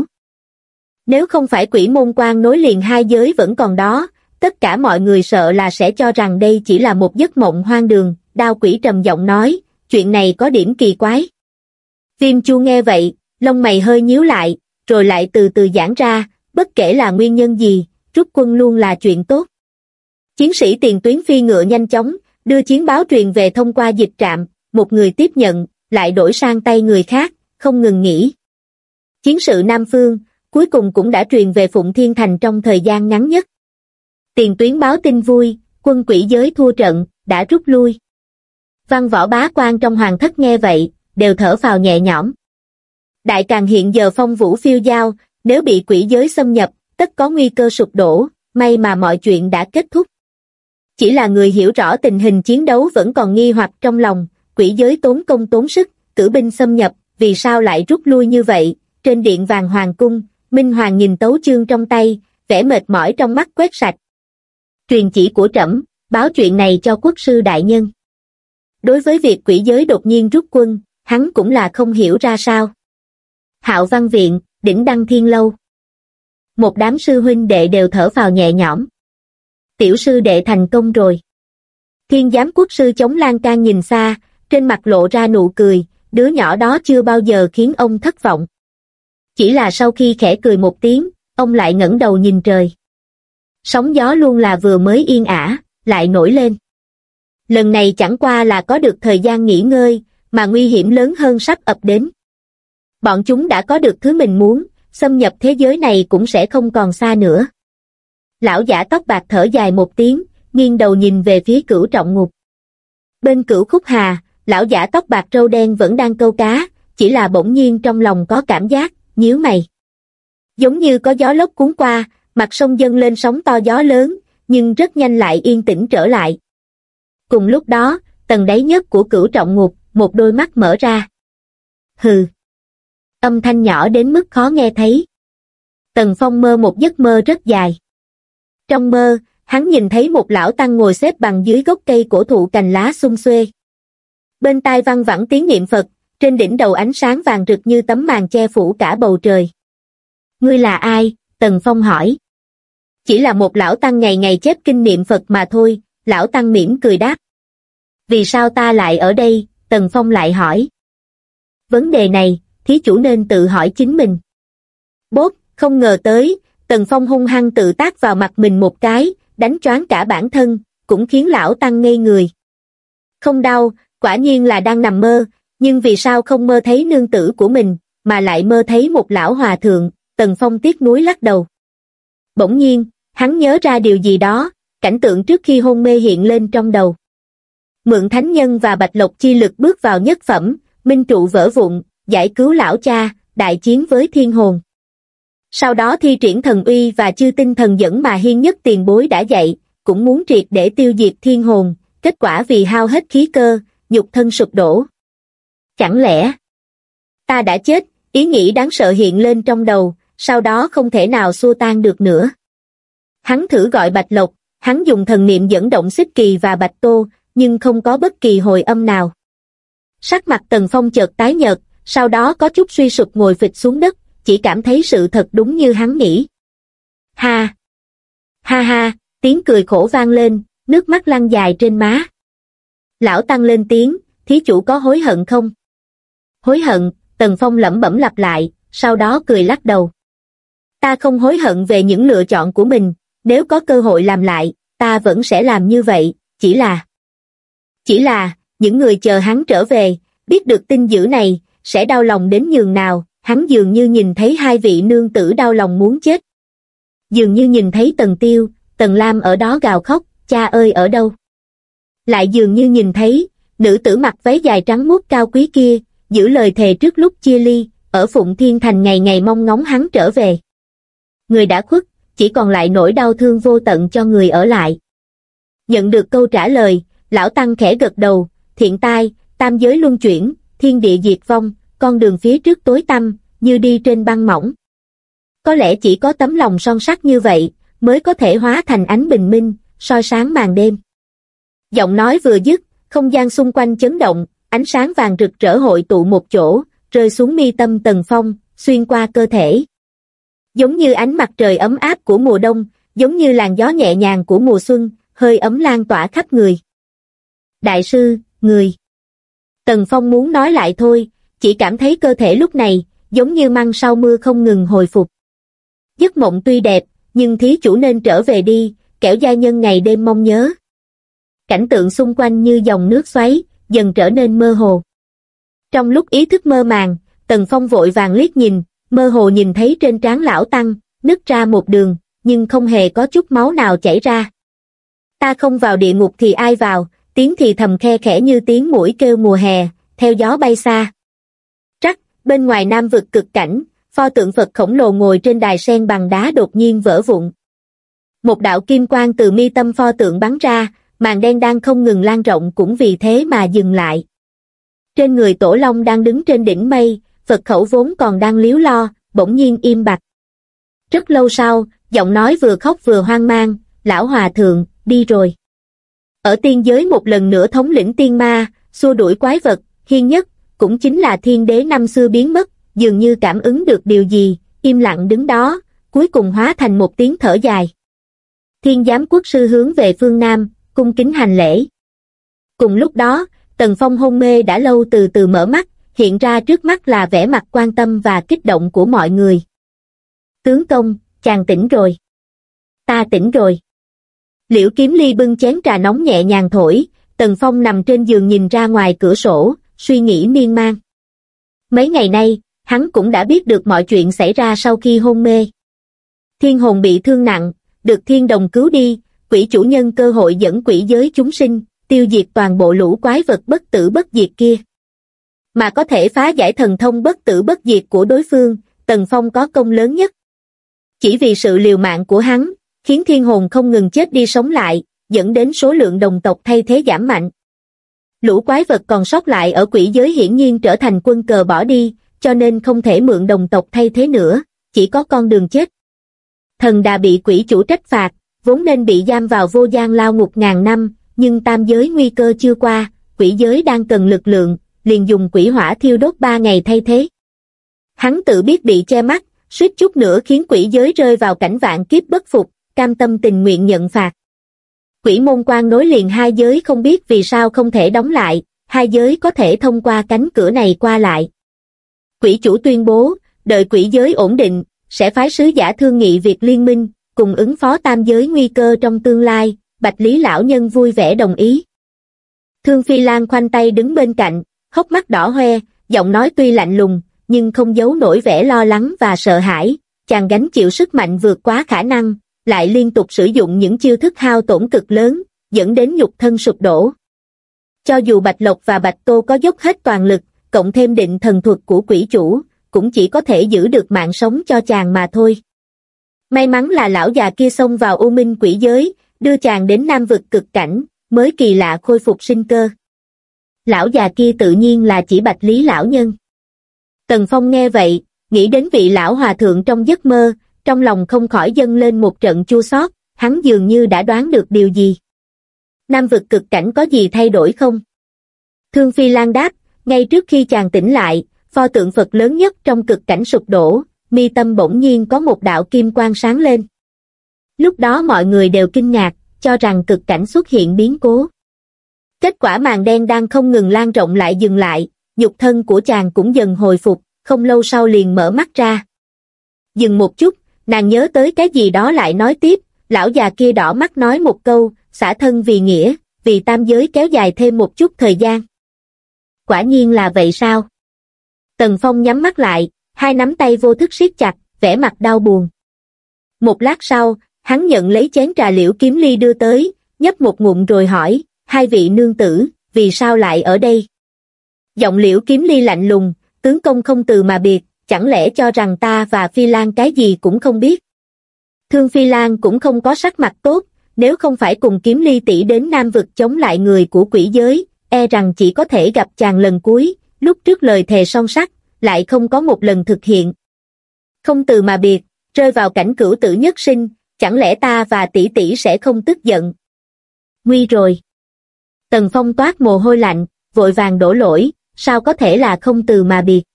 Nếu không phải quỷ môn quan nối liền hai giới vẫn còn đó, tất cả mọi người sợ là sẽ cho rằng đây chỉ là một giấc mộng hoang đường. Đao Quỷ trầm giọng nói, chuyện này có điểm kỳ quái. Viêm Chu nghe vậy, lông mày hơi nhíu lại, rồi lại từ từ giãn ra, bất kể là nguyên nhân gì, rút quân luôn là chuyện tốt. Chiến sĩ tiền tuyến phi ngựa nhanh chóng, đưa chiến báo truyền về thông qua dịch trạm, một người tiếp nhận, lại đổi sang tay người khác, không ngừng nghỉ. Chiến sự Nam Phương, cuối cùng cũng đã truyền về Phụng Thiên Thành trong thời gian ngắn nhất. Tiền tuyến báo tin vui, quân quỷ giới thua trận, đã rút lui. Văn võ bá quan trong hoàng thất nghe vậy, đều thở phào nhẹ nhõm. Đại Càn hiện giờ phong vũ phiêu dao, nếu bị quỷ giới xâm nhập, tất có nguy cơ sụp đổ, may mà mọi chuyện đã kết thúc. Chỉ là người hiểu rõ tình hình chiến đấu vẫn còn nghi hoặc trong lòng, quỷ giới tốn công tốn sức, cử binh xâm nhập, vì sao lại rút lui như vậy? Trên điện vàng hoàng cung, Minh Hoàng nhìn tấu chương trong tay, vẻ mệt mỏi trong mắt quét sạch. Truyền chỉ của trẫm, báo chuyện này cho quốc sư đại nhân. Đối với việc quỷ giới đột nhiên rút quân, hắn cũng là không hiểu ra sao. Hạo Văn Viện, Đỉnh Đăng Thiên Lâu. Một đám sư huynh đệ đều thở phào nhẹ nhõm. Tiểu sư đệ thành công rồi. Thiên giám quốc sư chống lan can nhìn xa, trên mặt lộ ra nụ cười, đứa nhỏ đó chưa bao giờ khiến ông thất vọng. Chỉ là sau khi khẽ cười một tiếng, ông lại ngẩng đầu nhìn trời. Sóng gió luôn là vừa mới yên ả, lại nổi lên. Lần này chẳng qua là có được thời gian nghỉ ngơi, mà nguy hiểm lớn hơn sắp ập đến. Bọn chúng đã có được thứ mình muốn, xâm nhập thế giới này cũng sẽ không còn xa nữa. Lão giả tóc bạc thở dài một tiếng, nghiêng đầu nhìn về phía Cửu Trọng Ngục. Bên Cửu Khúc Hà, lão giả tóc bạc râu đen vẫn đang câu cá, chỉ là bỗng nhiên trong lòng có cảm giác, nhíu mày. Giống như có gió lốc cuốn qua, mặt sông dâng lên sóng to gió lớn, nhưng rất nhanh lại yên tĩnh trở lại. Cùng lúc đó, tầng đáy nhất của Cửu Trọng Ngục, một đôi mắt mở ra. Hừ. Âm thanh nhỏ đến mức khó nghe thấy. Tần Phong mơ một giấc mơ rất dài. Trong mơ, hắn nhìn thấy một lão tăng ngồi xếp bằng dưới gốc cây cổ thụ cành lá sum xuê. Bên tai văng vẳng tiếng niệm Phật, trên đỉnh đầu ánh sáng vàng rực như tấm màn che phủ cả bầu trời. Ngươi là ai? Tần Phong hỏi. Chỉ là một lão tăng ngày ngày chép kinh niệm Phật mà thôi, lão tăng mỉm cười đáp. Vì sao ta lại ở đây? Tần Phong lại hỏi. Vấn đề này, thí chủ nên tự hỏi chính mình. Bốp, không ngờ tới, Tần Phong hung hăng tự tát vào mặt mình một cái, đánh choáng cả bản thân, cũng khiến lão tăng ngây người. Không đau, quả nhiên là đang nằm mơ, nhưng vì sao không mơ thấy nương tử của mình, mà lại mơ thấy một lão hòa thượng? Tần Phong tiếc nuối lắc đầu. Bỗng nhiên, hắn nhớ ra điều gì đó, cảnh tượng trước khi hôn mê hiện lên trong đầu. Mượn thánh nhân và bạch lộc chi lực bước vào nhất phẩm, minh trụ vỡ vụn, giải cứu lão cha, đại chiến với thiên hồn. Sau đó thi triển thần uy và chư tinh thần dẫn mà Hiên Nhất tiền bối đã dạy, cũng muốn triệt để tiêu diệt thiên hồn, kết quả vì hao hết khí cơ, nhục thân sụp đổ. Chẳng lẽ Ta đã chết, ý nghĩ đáng sợ hiện lên trong đầu, sau đó không thể nào xua tan được nữa. Hắn thử gọi Bạch Lộc, hắn dùng thần niệm dẫn động Xích Kỳ và Bạch Tô, nhưng không có bất kỳ hồi âm nào. Sắc mặt Tần Phong chợt tái nhợt, sau đó có chút suy sụp ngồi phịch xuống đất, chỉ cảm thấy sự thật đúng như hắn nghĩ. Ha! Ha ha! Tiếng cười khổ vang lên, nước mắt lăn dài trên má. Lão Tăng lên tiếng, thí chủ có hối hận không? Hối hận, Tần Phong lẩm bẩm lặp lại, sau đó cười lắc đầu. Ta không hối hận về những lựa chọn của mình, nếu có cơ hội làm lại, ta vẫn sẽ làm như vậy, chỉ là, những người chờ hắn trở về, biết được tin dữ này, sẽ đau lòng đến nhường nào, hắn dường như nhìn thấy hai vị nương tử đau lòng muốn chết. Dường như nhìn thấy Tần Tiêu, Tần Lam ở đó gào khóc, cha ơi ở đâu? Lại dường như nhìn thấy, nữ tử mặc váy dài trắng muốt cao quý kia, giữ lời thề trước lúc chia ly, ở Phụng Thiên Thành ngày ngày mong ngóng hắn trở về. Người đã khuất, chỉ còn lại nỗi đau thương vô tận cho người ở lại. Nhận được câu trả lời, lão Tăng khẽ gật đầu, thiện tai, tam giới luân chuyển, thiên địa diệt vong, con đường phía trước tối tăm, như đi trên băng mỏng. Có lẽ chỉ có tấm lòng son sắt như vậy, mới có thể hóa thành ánh bình minh, soi sáng màn đêm. Giọng nói vừa dứt, không gian xung quanh chấn động, ánh sáng vàng rực rỡ hội tụ một chỗ, rơi xuống mi tâm Tần Phong, xuyên qua cơ thể. Giống như ánh mặt trời ấm áp của mùa đông, giống như làn gió nhẹ nhàng của mùa xuân, hơi ấm lan tỏa khắp người. Đại sư, người. Tần Phong muốn nói lại thôi, chỉ cảm thấy cơ thể lúc này, giống như măng sau mưa không ngừng hồi phục. Giấc mộng tuy đẹp, nhưng thí chủ nên trở về đi, kẻo gia nhân ngày đêm mong nhớ. Cảnh tượng xung quanh như dòng nước xoáy, dần trở nên mơ hồ. Trong lúc ý thức mơ màng, Tần Phong vội vàng liếc nhìn, mơ hồ nhìn thấy trên trán lão Tăng, nứt ra một đường, nhưng không hề có chút máu nào chảy ra. Ta không vào địa ngục thì ai vào, tiếng thì thầm khe khẽ như tiếng muỗi kêu mùa hè, theo gió bay xa. Trắc, bên ngoài Nam vực cực cảnh, pho tượng Phật khổng lồ ngồi trên đài sen bằng đá đột nhiên vỡ vụn. Một đạo kim quang từ mi tâm pho tượng bắn ra, màn đen đang không ngừng lan rộng cũng vì thế mà dừng lại. Trên người Tổ Long đang đứng trên đỉnh mây, Phật khẩu vốn còn đang líu lo, bỗng nhiên im bặt. Rất lâu sau, giọng nói vừa khóc vừa hoang mang, lão hòa thượng, đi rồi. Ở tiên giới một lần nữa thống lĩnh tiên ma, xua đuổi quái vật, Hiên Nhất, cũng chính là thiên đế năm xưa biến mất, dường như cảm ứng được điều gì, im lặng đứng đó, cuối cùng hóa thành một tiếng thở dài. Thiên giám quốc sư hướng về phương Nam, cung kính hành lễ. Cùng lúc đó, Tần Phong hôn mê đã lâu từ từ mở mắt, hiện ra trước mắt là vẻ mặt quan tâm và kích động của mọi người. Tướng công, chàng tỉnh rồi. Ta tỉnh rồi. Liễu Kiếm Ly bưng chén trà nóng nhẹ nhàng thổi, Tần Phong nằm trên giường nhìn ra ngoài cửa sổ, suy nghĩ miên man. Mấy ngày nay, hắn cũng đã biết được mọi chuyện xảy ra sau khi hôn mê. Thiên hồn bị thương nặng, được thiên đồng cứu đi, quỷ chủ nhân cơ hội dẫn quỷ giới chúng sinh, tiêu diệt toàn bộ lũ quái vật bất tử bất diệt kia. Mà có thể phá giải thần thông bất tử bất diệt của đối phương, Tần Phong có công lớn nhất. Chỉ vì sự liều mạng của hắn, khiến thiên hồn không ngừng chết đi sống lại, dẫn đến số lượng đồng tộc thay thế giảm mạnh. Lũ quái vật còn sót lại ở quỷ giới hiển nhiên trở thành quân cờ bỏ đi, cho nên không thể mượn đồng tộc thay thế nữa, chỉ có con đường chết. Thần Đà bị quỷ chủ trách phạt, vốn nên bị giam vào vô gian lao ngục ngàn năm, nhưng tam giới nguy cơ chưa qua, quỷ giới đang cần lực lượng, liền dùng quỷ hỏa thiêu đốt 3 ngày thay thế. Hắn tự biết bị che mắt, suýt chút nữa khiến quỷ giới rơi vào cảnh vạn kiếp bất phục, cam tâm tình nguyện nhận phạt. Quỷ môn quan nối liền hai giới không biết vì sao không thể đóng lại, hai giới có thể thông qua cánh cửa này qua lại. Quỷ chủ tuyên bố, đợi quỷ giới ổn định, sẽ phái sứ giả thương nghị việc liên minh, cùng ứng phó tam giới nguy cơ trong tương lai, Bạch Lý lão nhân vui vẻ đồng ý. Thương Phi Lan khoanh tay đứng bên cạnh, hốc mắt đỏ hoe, giọng nói tuy lạnh lùng, nhưng không giấu nổi vẻ lo lắng và sợ hãi, chàng gánh chịu sức mạnh vượt quá khả năng, lại liên tục sử dụng những chiêu thức hao tổn cực lớn, dẫn đến nhục thân sụp đổ. Cho dù Bạch Lộc và Bạch Tô có dốc hết toàn lực, cộng thêm định thần thuật của quỷ chủ, cũng chỉ có thể giữ được mạng sống cho chàng mà thôi. May mắn là lão già kia xông vào U Minh quỷ giới, đưa chàng đến Nam vực cực cảnh, mới kỳ lạ khôi phục sinh cơ. Lão già kia tự nhiên là chỉ Bạch Lý lão nhân. Tần Phong nghe vậy, nghĩ đến vị lão hòa thượng trong giấc mơ, trong lòng không khỏi dâng lên một trận chua xót, hắn dường như đã đoán được điều gì. Nam vực cực cảnh có gì thay đổi không? Thương Phi Lan đáp, ngay trước khi chàng tỉnh lại, pho tượng Phật lớn nhất trong cực cảnh sụp đổ, mi tâm bỗng nhiên có một đạo kim quang sáng lên. Lúc đó mọi người đều kinh ngạc, cho rằng cực cảnh xuất hiện biến cố. Kết quả màn đen đang không ngừng lan rộng lại dừng lại, nhục thân của chàng cũng dần hồi phục, không lâu sau liền mở mắt ra. Dừng một chút, nàng nhớ tới cái gì đó lại nói tiếp, lão già kia đỏ mắt nói một câu, xả thân vì nghĩa, vì tam giới kéo dài thêm một chút thời gian. Quả nhiên là vậy sao? Tần Phong nhắm mắt lại, hai nắm tay vô thức siết chặt, vẻ mặt đau buồn. Một lát sau, hắn nhận lấy chén trà Liễu Kiếm Ly đưa tới, nhấp một ngụm rồi hỏi, hai vị nương tử, vì sao lại ở đây? Giọng Liễu Kiếm Ly lạnh lùng, tướng công không từ mà biệt, chẳng lẽ cho rằng ta và Phi Lan cái gì cũng không biết? Thương Phi Lan cũng không có sắc mặt tốt, nếu không phải cùng Kiếm Ly tỷ đến Nam vực chống lại người của quỷ giới, e rằng chỉ có thể gặp chàng lần cuối, lúc trước lời thề son sắt, lại không có một lần thực hiện. Không từ mà biệt, rơi vào cảnh cửu tử nhất sinh, chẳng lẽ ta và tỷ tỷ sẽ không tức giận? Nguy rồi. Tần Phong toát mồ hôi lạnh, vội vàng đổ lỗi, sao có thể là không từ mà biệt?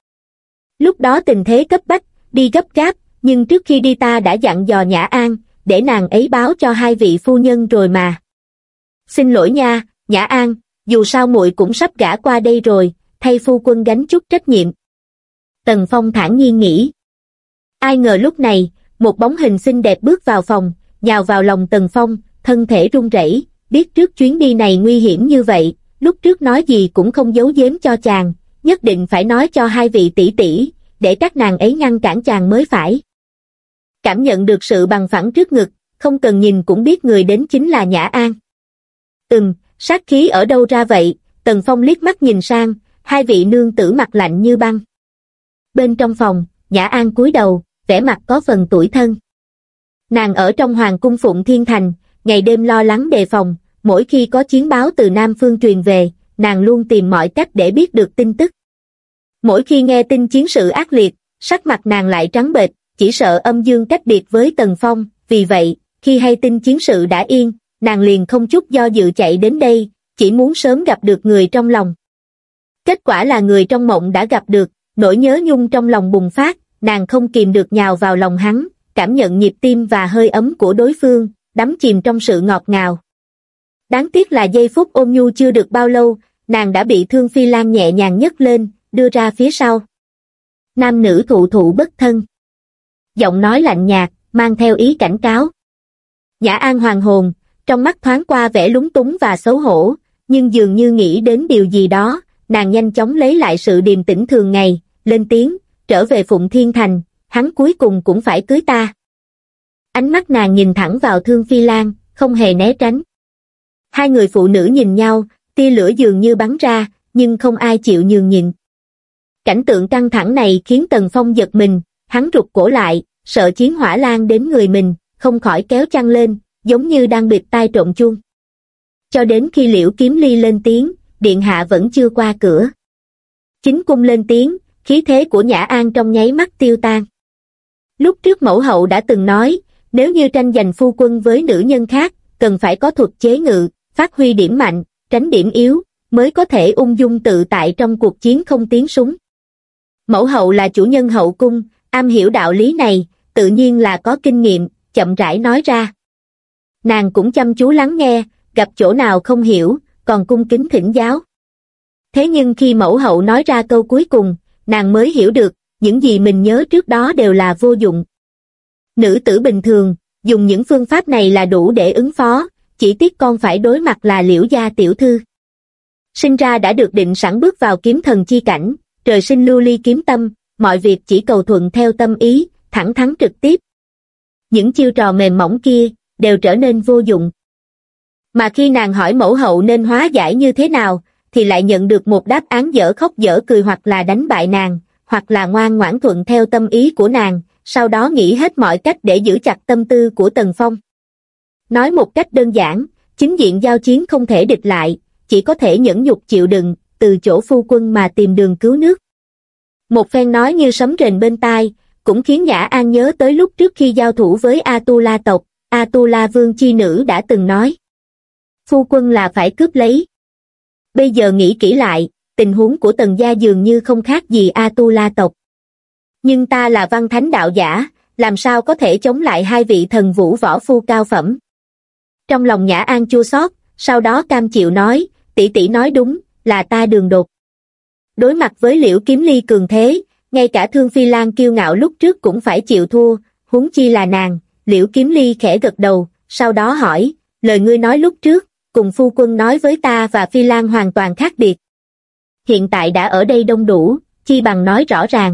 Lúc đó tình thế cấp bách, đi gấp gáp, nhưng trước khi đi ta đã dặn dò Nhã An, để nàng ấy báo cho hai vị phu nhân rồi mà. Xin lỗi nha, Nhã An, dù sao muội cũng sắp gả qua đây rồi, thay phu quân gánh chút trách nhiệm. Tần Phong thản nhiên nghĩ. Ai ngờ lúc này, một bóng hình xinh đẹp bước vào phòng, nhào vào lòng Tần Phong, thân thể run rẩy, biết trước chuyến đi này nguy hiểm như vậy, lúc trước nói gì cũng không giấu giếm cho chàng, nhất định phải nói cho hai vị tỷ tỷ, để các nàng ấy ngăn cản chàng mới phải. Cảm nhận được sự bằng phẳng trước ngực, không cần nhìn cũng biết người đến chính là Nhã An. Sát khí ở đâu ra vậy? Tần Phong liếc mắt nhìn sang, hai vị nương tử mặt lạnh như băng. Bên trong phòng, Nhã An cúi đầu, vẻ mặt có phần tủi thân. Nàng ở trong hoàng cung Phụng Thiên Thành, ngày đêm lo lắng đề phòng, mỗi khi có chiến báo từ Nam Phương truyền về, nàng luôn tìm mọi cách để biết được tin tức. Mỗi khi nghe tin chiến sự ác liệt, sắc mặt nàng lại trắng bệch, chỉ sợ âm dương cách biệt với Tần Phong, vì vậy, khi hay tin chiến sự đã yên, nàng liền không chút do dự chạy đến đây, chỉ muốn sớm gặp được người trong lòng. Kết quả là người trong mộng đã gặp được, nỗi nhớ nhung trong lòng bùng phát, nàng không kìm được nhào vào lòng hắn, cảm nhận nhịp tim và hơi ấm của đối phương, đắm chìm trong sự ngọt ngào. Đáng tiếc là giây phút ôm nhu chưa được bao lâu, nàng đã bị Thương Phi Lan nhẹ nhàng nhấc lên, đưa ra phía sau. Nam nữ thụ thụ bất thân. Giọng nói lạnh nhạt, mang theo ý cảnh cáo. Nhã An hoàng hồn, trong mắt thoáng qua vẻ lúng túng và xấu hổ, nhưng dường như nghĩ đến điều gì đó, nàng nhanh chóng lấy lại sự điềm tĩnh thường ngày, lên tiếng, trở về Phụng Thiên Thành, hắn cuối cùng cũng phải cưới ta. Ánh mắt nàng nhìn thẳng vào Thương Phi Lan, không hề né tránh. Hai người phụ nữ nhìn nhau, tia lửa dường như bắn ra, nhưng không ai chịu nhường nhịn. Cảnh tượng căng thẳng này khiến Tần Phong giật mình, hắn rụt cổ lại, sợ chiến hỏa lan đến người mình, không khỏi kéo chăn lên, giống như đang bịt tai trộm chuông. Cho đến khi Liễu Kiếm Ly lên tiếng, điện hạ vẫn chưa qua cửa. Chính cung lên tiếng, khí thế của Nhã An trong nháy mắt tiêu tan. Lúc trước mẫu hậu đã từng nói, nếu như tranh giành phu quân với nữ nhân khác, cần phải có thuật chế ngự, phát huy điểm mạnh, tránh điểm yếu, mới có thể ung dung tự tại trong cuộc chiến không tiếng súng. Mẫu hậu là chủ nhân hậu cung, am hiểu đạo lý này, tự nhiên là có kinh nghiệm, chậm rãi nói ra. Nàng cũng chăm chú lắng nghe, gặp chỗ nào không hiểu, còn cung kính thỉnh giáo. Thế nhưng khi mẫu hậu nói ra câu cuối cùng, nàng mới hiểu được, những gì mình nhớ trước đó đều là vô dụng. Nữ tử bình thường, dùng những phương pháp này là đủ để ứng phó, chỉ tiếc con phải đối mặt là Liễu gia tiểu thư. Sinh ra đã được định sẵn bước vào kiếm thần chi cảnh, trời sinh lưu ly kiếm tâm, mọi việc chỉ cầu thuận theo tâm ý, thẳng thắn trực tiếp. Những chiêu trò mềm mỏng kia, đều trở nên vô dụng. Mà khi nàng hỏi mẫu hậu nên hóa giải như thế nào, thì lại nhận được một đáp án dở khóc dở cười, hoặc là đánh bại nàng, hoặc là ngoan ngoãn thuận theo tâm ý của nàng, sau đó nghĩ hết mọi cách để giữ chặt tâm tư của Tần Phong. Nói một cách đơn giản, chính diện giao chiến không thể địch lại, chỉ có thể nhẫn nhục chịu đựng, từ chỗ phu quân mà tìm đường cứu nước. Một phen nói như sấm rền bên tai, cũng khiến Nhã An nhớ tới lúc trước khi giao thủ với A-tu-la tộc, A-tu-la vương chi nữ đã từng nói. Phu quân là phải cướp lấy. Bây giờ nghĩ kỹ lại, tình huống của Tần gia dường như không khác gì A-tu-la tộc. Nhưng ta là văn thánh đạo giả, làm sao có thể chống lại hai vị thần vũ võ phu cao phẩm. Trong lòng Nhã An chua xót, sau đó cam chịu nói, tỷ tỷ nói đúng, là ta đường đột. Đối mặt với Liễu Kiếm Ly cường thế, ngay cả Thương Phi Lan kiêu ngạo lúc trước cũng phải chịu thua, huống chi là nàng. Liễu Kiếm Ly khẽ gật đầu, sau đó hỏi, lời ngươi nói lúc trước, cùng phu quân nói với ta và Phi Lan hoàn toàn khác biệt. Hiện tại đã ở đây đông đủ, chi bằng nói rõ ràng.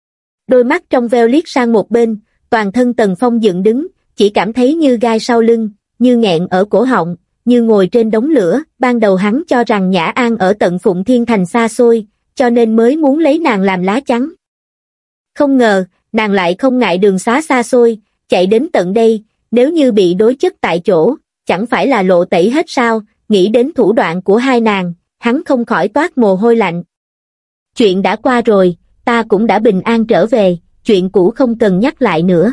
Đôi mắt trong veo liếc sang một bên, toàn thân Tần Phong dựng đứng, chỉ cảm thấy như gai sau lưng, như nghẹn ở cổ họng, như ngồi trên đống lửa. Ban đầu hắn cho rằng Nhã An ở tận Phụng Thiên Thành xa xôi, cho nên mới muốn lấy nàng làm lá chắn. Không ngờ, nàng lại không ngại đường xá xa xôi, chạy đến tận đây, nếu như bị đối chất tại chỗ, chẳng phải là lộ tẩy hết sao. Nghĩ đến thủ đoạn của hai nàng, hắn không khỏi toát mồ hôi lạnh. Chuyện đã qua rồi, ta cũng đã bình an trở về, chuyện cũ không cần nhắc lại nữa.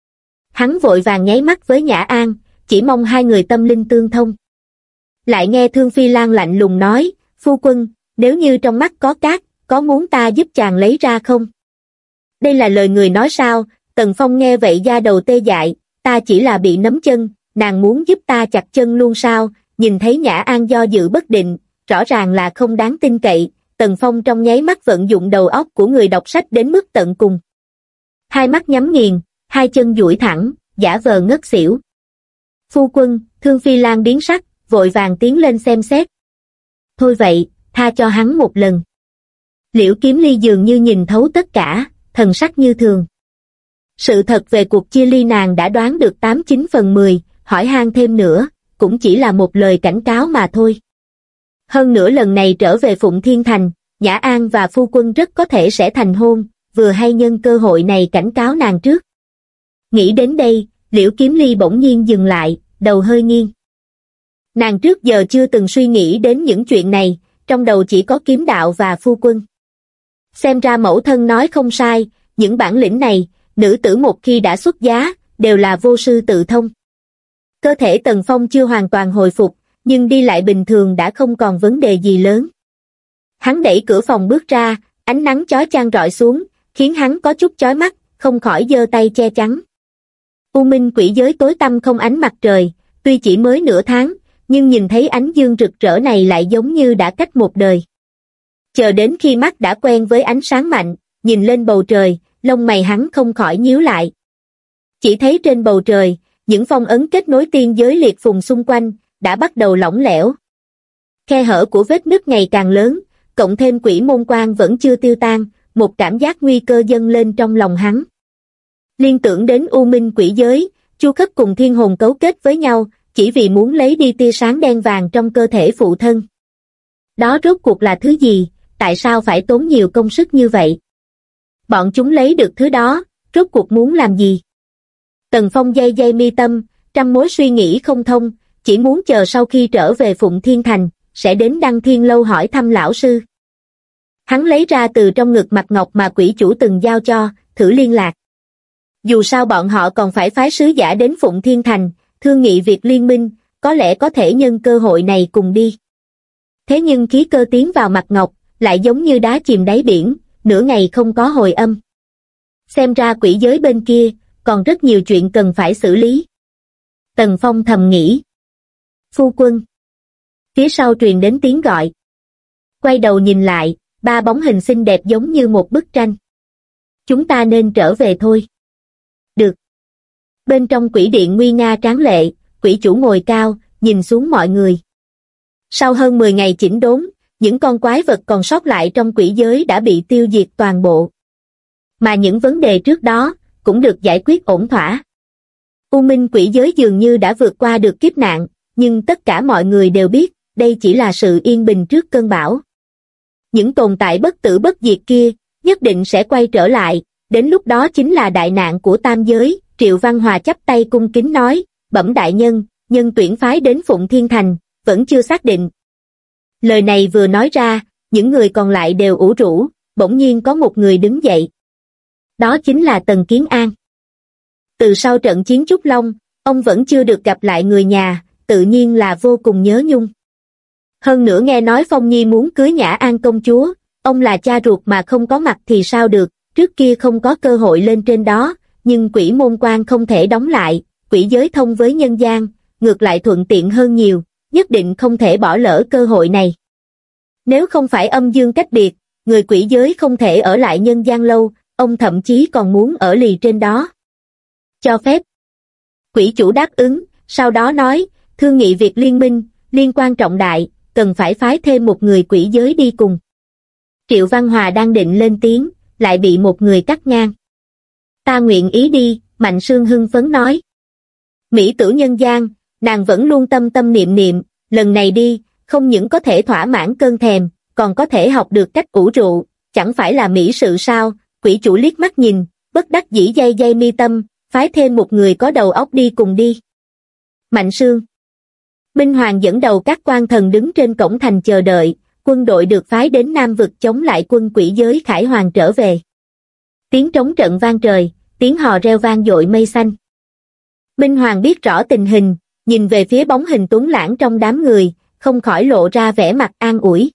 Hắn vội vàng nháy mắt với Nhã An, chỉ mong hai người tâm linh tương thông. Lại nghe Thương Phi Lan lạnh lùng nói, phu quân, nếu như trong mắt có cát, có muốn ta giúp chàng lấy ra không? Đây là lời người nói sao? Tần Phong nghe vậy da đầu tê dại, ta chỉ là bị nấm chân, nàng muốn giúp ta chặt chân luôn sao? Nhìn thấy Nhã An do dự bất định, rõ ràng là không đáng tin cậy, Tần Phong trong nháy mắt vận dụng đầu óc của người đọc sách đến mức tận cùng. Hai mắt nhắm nghiền, hai chân duỗi thẳng, giả vờ ngất xỉu. Phu quân, Thương Phi Lan biến sắc, vội vàng tiến lên xem xét. Thôi vậy, tha cho hắn một lần. Liễu Kiếm Ly dường như nhìn thấu tất cả, thần sắc như thường. Sự thật về cuộc chia ly nàng đã đoán được 89/10, hỏi han thêm nữa, cũng chỉ là một lời cảnh cáo mà thôi. Hơn nữa lần này trở về Phụng Thiên Thành, Nhã An và phu quân rất có thể sẽ thành hôn, vừa hay nhân cơ hội này cảnh cáo nàng trước. Nghĩ đến đây, Liễu Kiếm Ly bỗng nhiên dừng lại, đầu hơi nghiêng. Nàng trước giờ chưa từng suy nghĩ đến những chuyện này, trong đầu chỉ có kiếm đạo và phu quân. Xem ra mẫu thân nói không sai, những bản lĩnh này, nữ tử một khi đã xuất giá, đều là vô sư tự thông. Cơ thể Tần Phong chưa hoàn toàn hồi phục, nhưng đi lại bình thường đã không còn vấn đề gì lớn. Hắn đẩy cửa phòng bước ra, ánh nắng chói chang rọi xuống, khiến hắn có chút chói mắt, không khỏi giơ tay che chắn. U Minh quỷ giới tối tăm không ánh mặt trời, tuy chỉ mới nửa tháng, nhưng nhìn thấy ánh dương rực rỡ này lại giống như đã cách một đời. Chờ đến khi mắt đã quen với ánh sáng mạnh, nhìn lên bầu trời, lông mày hắn không khỏi nhíu lại. Chỉ thấy trên bầu trời, những phong ấn kết nối tiên giới liệt phùng xung quanh, đã bắt đầu lỏng lẻo. Khe hở của vết nứt ngày càng lớn, cộng thêm quỷ môn quan vẫn chưa tiêu tan, một cảm giác nguy cơ dâng lên trong lòng hắn. Liên tưởng đến U Minh quỷ giới, Chu Khất cùng thiên hồn cấu kết với nhau, chỉ vì muốn lấy đi tia sáng đen vàng trong cơ thể phụ thân. Đó rốt cuộc là thứ gì, tại sao phải tốn nhiều công sức như vậy? Bọn chúng lấy được thứ đó, rốt cuộc muốn làm gì? Tần Phong day mi tâm, trăm mối suy nghĩ không thông, chỉ muốn chờ sau khi trở về Phụng Thiên Thành, sẽ đến Đăng Thiên Lâu hỏi thăm lão sư. Hắn lấy ra từ trong ngực mặt ngọc mà quỷ chủ từng giao cho, thử liên lạc. Dù sao bọn họ còn phải phái sứ giả đến Phụng Thiên Thành, thương nghị việc liên minh, có lẽ có thể nhân cơ hội này cùng đi. Thế nhưng khí cơ tiến vào mặt ngọc, lại giống như đá chìm đáy biển, nửa ngày không có hồi âm. Xem ra quỷ giới bên kia, còn rất nhiều chuyện cần phải xử lý. Tần Phong thầm nghĩ. Phu quân. Phía sau truyền đến tiếng gọi. Quay đầu nhìn lại, ba bóng hình xinh đẹp giống như một bức tranh. Chúng ta nên trở về thôi. Được. Bên trong quỷ điện nguy nga tráng lệ, quỷ chủ ngồi cao, nhìn xuống mọi người. Sau hơn 10 ngày chỉnh đốn, những con quái vật còn sót lại trong quỷ giới đã bị tiêu diệt toàn bộ. Mà những vấn đề trước đó, cũng được giải quyết ổn thỏa. U Minh quỷ giới dường như đã vượt qua được kiếp nạn, nhưng tất cả mọi người đều biết, đây chỉ là sự yên bình trước cơn bão. Những tồn tại bất tử bất diệt kia, nhất định sẽ quay trở lại, đến lúc đó chính là đại nạn của tam giới. Triệu Văn Hòa chắp tay cung kính nói, bẩm đại nhân, nhân tuyển phái đến Phụng Thiên Thành, vẫn chưa xác định. Lời này vừa nói ra, những người còn lại đều ủ rũ, bỗng nhiên có một người đứng dậy. Đó chính là Tần Kiến An. Từ sau trận chiến Trúc Long, ông vẫn chưa được gặp lại người nhà, tự nhiên là vô cùng nhớ nhung. Hơn nữa nghe nói Phong Nhi muốn cưới Nhã An công chúa, ông là cha ruột mà không có mặt thì sao được, trước kia không có cơ hội lên trên đó, nhưng quỷ môn quan không thể đóng lại, quỷ giới thông với nhân gian, ngược lại thuận tiện hơn nhiều, nhất định không thể bỏ lỡ cơ hội này. Nếu không phải âm dương cách biệt, người quỷ giới không thể ở lại nhân gian lâu, ông thậm chí còn muốn ở lì trên đó. Cho phép. Quỷ chủ đáp ứng, sau đó nói, thương nghị việc liên minh, liên quan trọng đại, cần phải phái thêm một người quỷ giới đi cùng. Triệu Văn Hòa đang định lên tiếng, lại bị một người cắt ngang. Ta nguyện ý đi, Mạnh Sương hưng phấn nói. Mỹ tử nhân gian, nàng vẫn luôn tâm tâm niệm niệm, lần này đi, không những có thể thỏa mãn cơn thèm, còn có thể học được cách ủ rượu, chẳng phải là mỹ sự sao? Quỷ chủ liếc mắt nhìn, bất đắc dĩ day day mi tâm, phái thêm một người có đầu óc đi cùng đi. Mạnh Sương. Minh Hoàng dẫn đầu các quan thần đứng trên cổng thành chờ đợi, quân đội được phái đến Nam vực chống lại quân quỷ giới Khải Hoàng trở về. Tiếng trống trận vang trời, tiếng hò reo vang dội mây xanh. Minh Hoàng biết rõ tình hình, nhìn về phía bóng hình tuấn lãng trong đám người, không khỏi lộ ra vẻ mặt an ủi.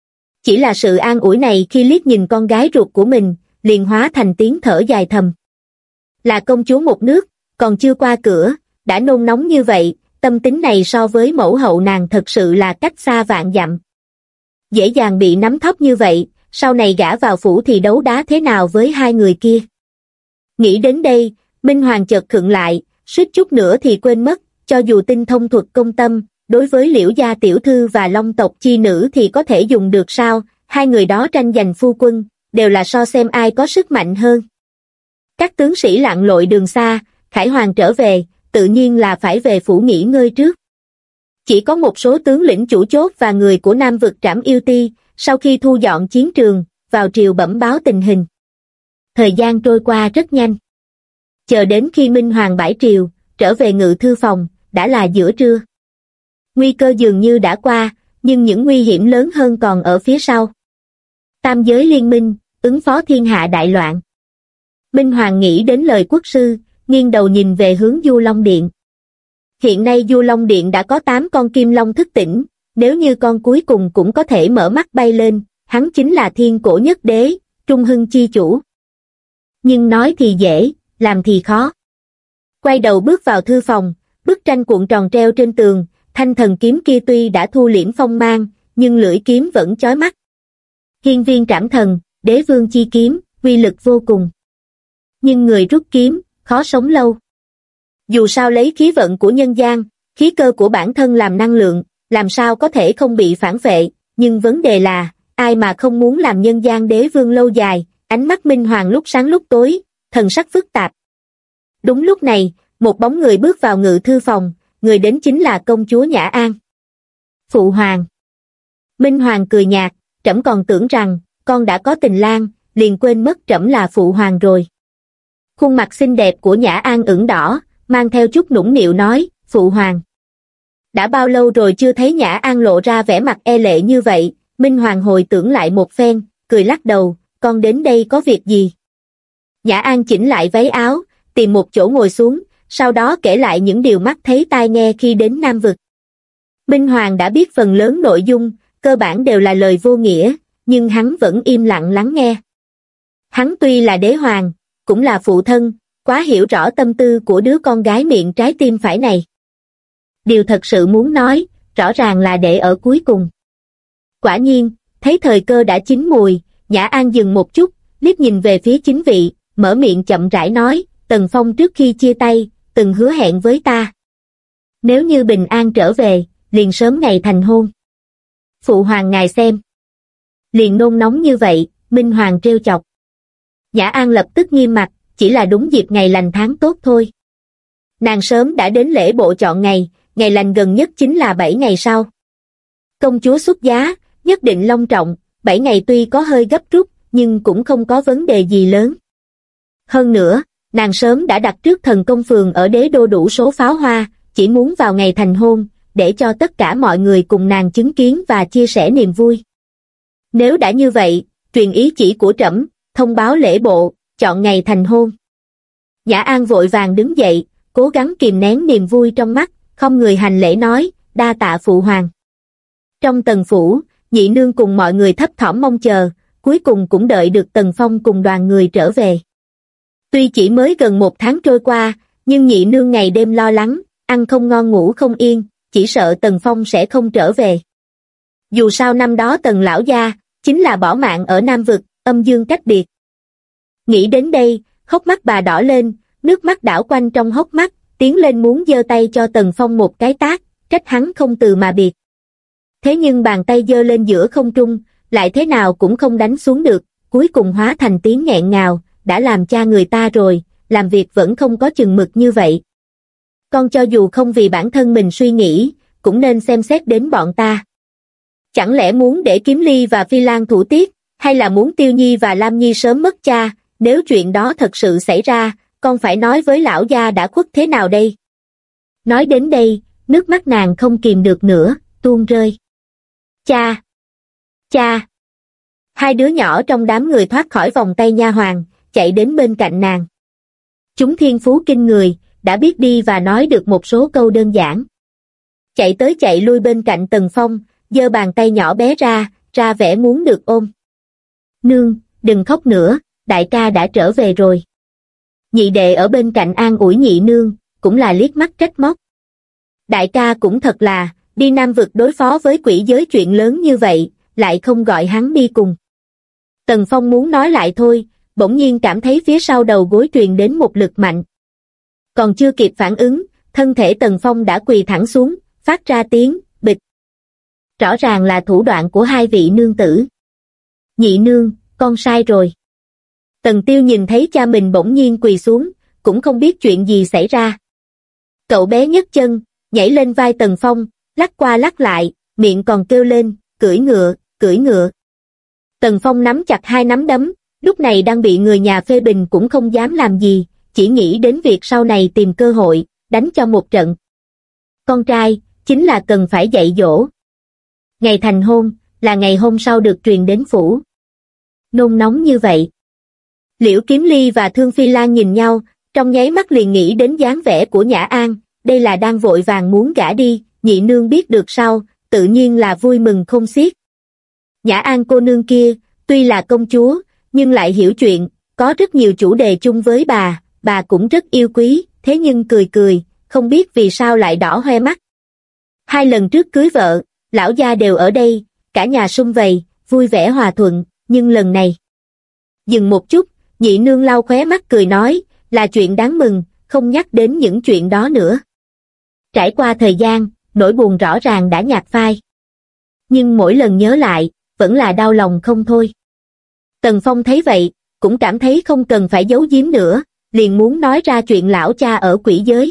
Chỉ là sự an ủi này khi liếc nhìn con gái ruột của mình, liền hóa thành tiếng thở dài thầm. Là công chúa một nước, còn chưa qua cửa, đã nôn nóng như vậy, tâm tính này so với mẫu hậu nàng thật sự là cách xa vạn dặm. Dễ dàng bị nắm thóp như vậy, sau này gả vào phủ thì đấu đá thế nào với hai người kia. Nghĩ đến đây, Minh Hoàng chợt khựng lại, suýt chút nữa thì quên mất, cho dù tinh thông thuật công tâm, đối với Liễu gia tiểu thư và Long tộc chi nữ thì có thể dùng được sao, hai người đó tranh giành phu quân, đều là so xem ai có sức mạnh hơn. Các tướng sĩ lặn lội đường xa, Khải Hoàng trở về, tự nhiên là phải về phủ nghỉ ngơi trước. Chỉ có một số tướng lĩnh chủ chốt và người của Nam vực Trảm Yêu Ti, sau khi thu dọn chiến trường, vào triều bẩm báo tình hình. Thời gian trôi qua rất nhanh. Chờ đến khi Minh Hoàng bãi triều, trở về ngự thư phòng, đã là giữa trưa. Nguy cơ dường như đã qua, nhưng những nguy hiểm lớn hơn còn ở phía sau. Tam giới liên minh, ứng phó thiên hạ đại loạn. Minh Hoàng nghĩ đến lời quốc sư, nghiêng đầu nhìn về hướng Du Long Điện. Hiện nay Du Long Điện đã có 8 con kim long thức tỉnh, nếu như con cuối cùng cũng có thể mở mắt bay lên, hắn chính là thiên cổ nhất đế, trung hưng chi chủ. Nhưng nói thì dễ, làm thì khó. Quay đầu bước vào thư phòng, bức tranh cuộn tròn treo trên tường, thanh thần kiếm kia tuy đã thu liễm phong mang, nhưng lưỡi kiếm vẫn chói mắt. Hiên viên trảm thần, đế vương chi kiếm, uy lực vô cùng. Nhưng người rút kiếm, khó sống lâu. Dù sao lấy khí vận của nhân gian, khí cơ của bản thân làm năng lượng, làm sao có thể không bị phản vệ, nhưng vấn đề là, ai mà không muốn làm nhân gian đế vương lâu dài, ánh mắt Minh Hoàng lúc sáng lúc tối, thần sắc phức tạp. Đúng lúc này, một bóng người bước vào ngự thư phòng, người đến chính là công chúa Nhã An. Phụ hoàng. Minh Hoàng cười nhạt, trẫm còn tưởng rằng, con đã có tình lang, liền quên mất trẫm là phụ hoàng rồi. Khuôn mặt xinh đẹp của Nhã An ửng đỏ, mang theo chút nũng nịu nói, phụ hoàng. Đã bao lâu rồi chưa thấy Nhã An lộ ra vẻ mặt e lệ như vậy, Minh Hoàng hồi tưởng lại một phen, cười lắc đầu, con đến đây có việc gì? Nhã An chỉnh lại váy áo, tìm một chỗ ngồi xuống, sau đó kể lại những điều mắt thấy tai nghe khi đến Nam vực. Minh Hoàng đã biết phần lớn nội dung, cơ bản đều là lời vô nghĩa, nhưng hắn vẫn im lặng lắng nghe. Hắn tuy là đế hoàng, cũng là phụ thân, quá hiểu rõ tâm tư của đứa con gái miệng trái tim phải này. Điều thật sự muốn nói, rõ ràng là để ở cuối cùng. Quả nhiên, thấy thời cơ đã chín mùi, Nhã An dừng một chút, liếc nhìn về phía chính vị, mở miệng chậm rãi nói, Tần Phong trước khi chia tay, từng hứa hẹn với ta. Nếu như bình an trở về, liền sớm ngày thành hôn. Phụ hoàng ngài xem. Liền nôn nóng như vậy, Minh Hoàng trêu chọc. Nhã An lập tức nghiêm mặt, chỉ là đúng dịp ngày lành tháng tốt thôi. Nàng sớm đã đến lễ bộ chọn ngày lành gần nhất chính là 7 ngày sau. Công chúa xuất giá, nhất định long trọng, 7 ngày tuy có hơi gấp rút, nhưng cũng không có vấn đề gì lớn. Hơn nữa, nàng sớm đã đặt trước thần công phường ở đế đô đủ số pháo hoa, chỉ muốn vào ngày thành hôn, để cho tất cả mọi người cùng nàng chứng kiến và chia sẻ niềm vui. Nếu đã như vậy, truyền ý chỉ của trẫm, thông báo lễ bộ, chọn ngày thành hôn. Nhã An vội vàng đứng dậy, cố gắng kìm nén niềm vui trong mắt, không người hành lễ nói, đa tạ phụ hoàng. Trong Tần phủ, nhị nương cùng mọi người thấp thỏm mong chờ, cuối cùng cũng đợi được Tần Phong cùng đoàn người trở về. Tuy chỉ mới gần 1 tháng trôi qua, nhưng nhị nương ngày đêm lo lắng, ăn không ngon ngủ không yên, chỉ sợ Tần Phong sẽ không trở về. Dù sao năm đó Tần lão gia chính là bỏ mạng ở Nam Vực, âm dương cách biệt. Nghĩ đến đây, hốc mắt bà đỏ lên, nước mắt đảo quanh trong hốc mắt, tiến lên muốn giơ tay cho Tần Phong một cái tát, trách hắn không từ mà biệt. Thế nhưng bàn tay giơ lên giữa không trung, lại thế nào cũng không đánh xuống được, cuối cùng hóa thành tiếng nghẹn ngào, đã làm cha người ta rồi, làm việc vẫn không có chừng mực như vậy. Con cho dù không vì bản thân mình suy nghĩ, cũng nên xem xét đến bọn ta. Chẳng lẽ muốn để Kiếm Ly và Phi Lan thủ tiết, hay là muốn Tiêu Nhi và Lam Nhi sớm mất cha, nếu chuyện đó thật sự xảy ra, con phải nói với lão gia đã khuất thế nào đây? Nói đến đây, nước mắt nàng không kìm được nữa, tuôn rơi. Cha! Cha! Hai đứa nhỏ trong đám người thoát khỏi vòng tay nha hoàn, chạy đến bên cạnh nàng. Chúng thiên phú kinh người, đã biết đi và nói được một số câu đơn giản. Chạy tới chạy lui bên cạnh Tần Phong, giơ bàn tay nhỏ bé ra vẻ muốn được ôm. Nương, đừng khóc nữa, đại ca đã trở về rồi. Nhị đệ ở bên cạnh an ủi nhị nương, cũng là liếc mắt trách móc. Đại ca cũng thật là, đi Nam Vực đối phó với quỷ giới chuyện lớn như vậy, lại không gọi hắn đi cùng. Tần Phong muốn nói lại thôi, bỗng nhiên cảm thấy phía sau đầu gối truyền đến một lực mạnh. Còn chưa kịp phản ứng, thân thể Tần Phong đã quỳ thẳng xuống, phát ra tiếng bịch. Rõ ràng là thủ đoạn của hai vị nương tử. Nhị nương, con sai rồi. Tần Tiêu nhìn thấy cha mình bỗng nhiên quỳ xuống, cũng không biết chuyện gì xảy ra. Cậu bé nhấc chân, nhảy lên vai Tần Phong, lắc qua lắc lại, miệng còn kêu lên, cưỡi ngựa, cưỡi ngựa. Tần Phong nắm chặt hai nắm đấm, lúc này đang bị người nhà phê bình cũng không dám làm gì, chỉ nghĩ đến việc sau này tìm cơ hội, đánh cho một trận. Con trai, chính là cần phải dạy dỗ. Ngày thành hôn, là ngày hôm sau được truyền đến phủ. Nôn nóng như vậy. Liễu Kiếm Ly và Thương Phi Lan nhìn nhau, trong nháy mắt liền nghĩ đến dáng vẻ của Nhã An, đây là đang vội vàng muốn gả đi, nhị nương biết được sau, tự nhiên là vui mừng không xiết. Nhã An cô nương kia, tuy là công chúa, nhưng lại hiểu chuyện, có rất nhiều chủ đề chung với bà cũng rất yêu quý, thế nhưng cười, không biết vì sao lại đỏ hoe mắt. 2 lần trước cưới vợ, lão gia đều ở đây, cả nhà sum vầy, vui vẻ hòa thuận, nhưng lần này. Dừng một chút, nhị nương lau khóe mắt cười nói, là chuyện đáng mừng, không nhắc đến những chuyện đó nữa. Trải qua thời gian, nỗi buồn rõ ràng đã nhạt phai. Nhưng mỗi lần nhớ lại, vẫn là đau lòng không thôi. Tần Phong thấy vậy, cũng cảm thấy không cần phải giấu giếm nữa, liền muốn nói ra chuyện lão cha ở quỷ giới.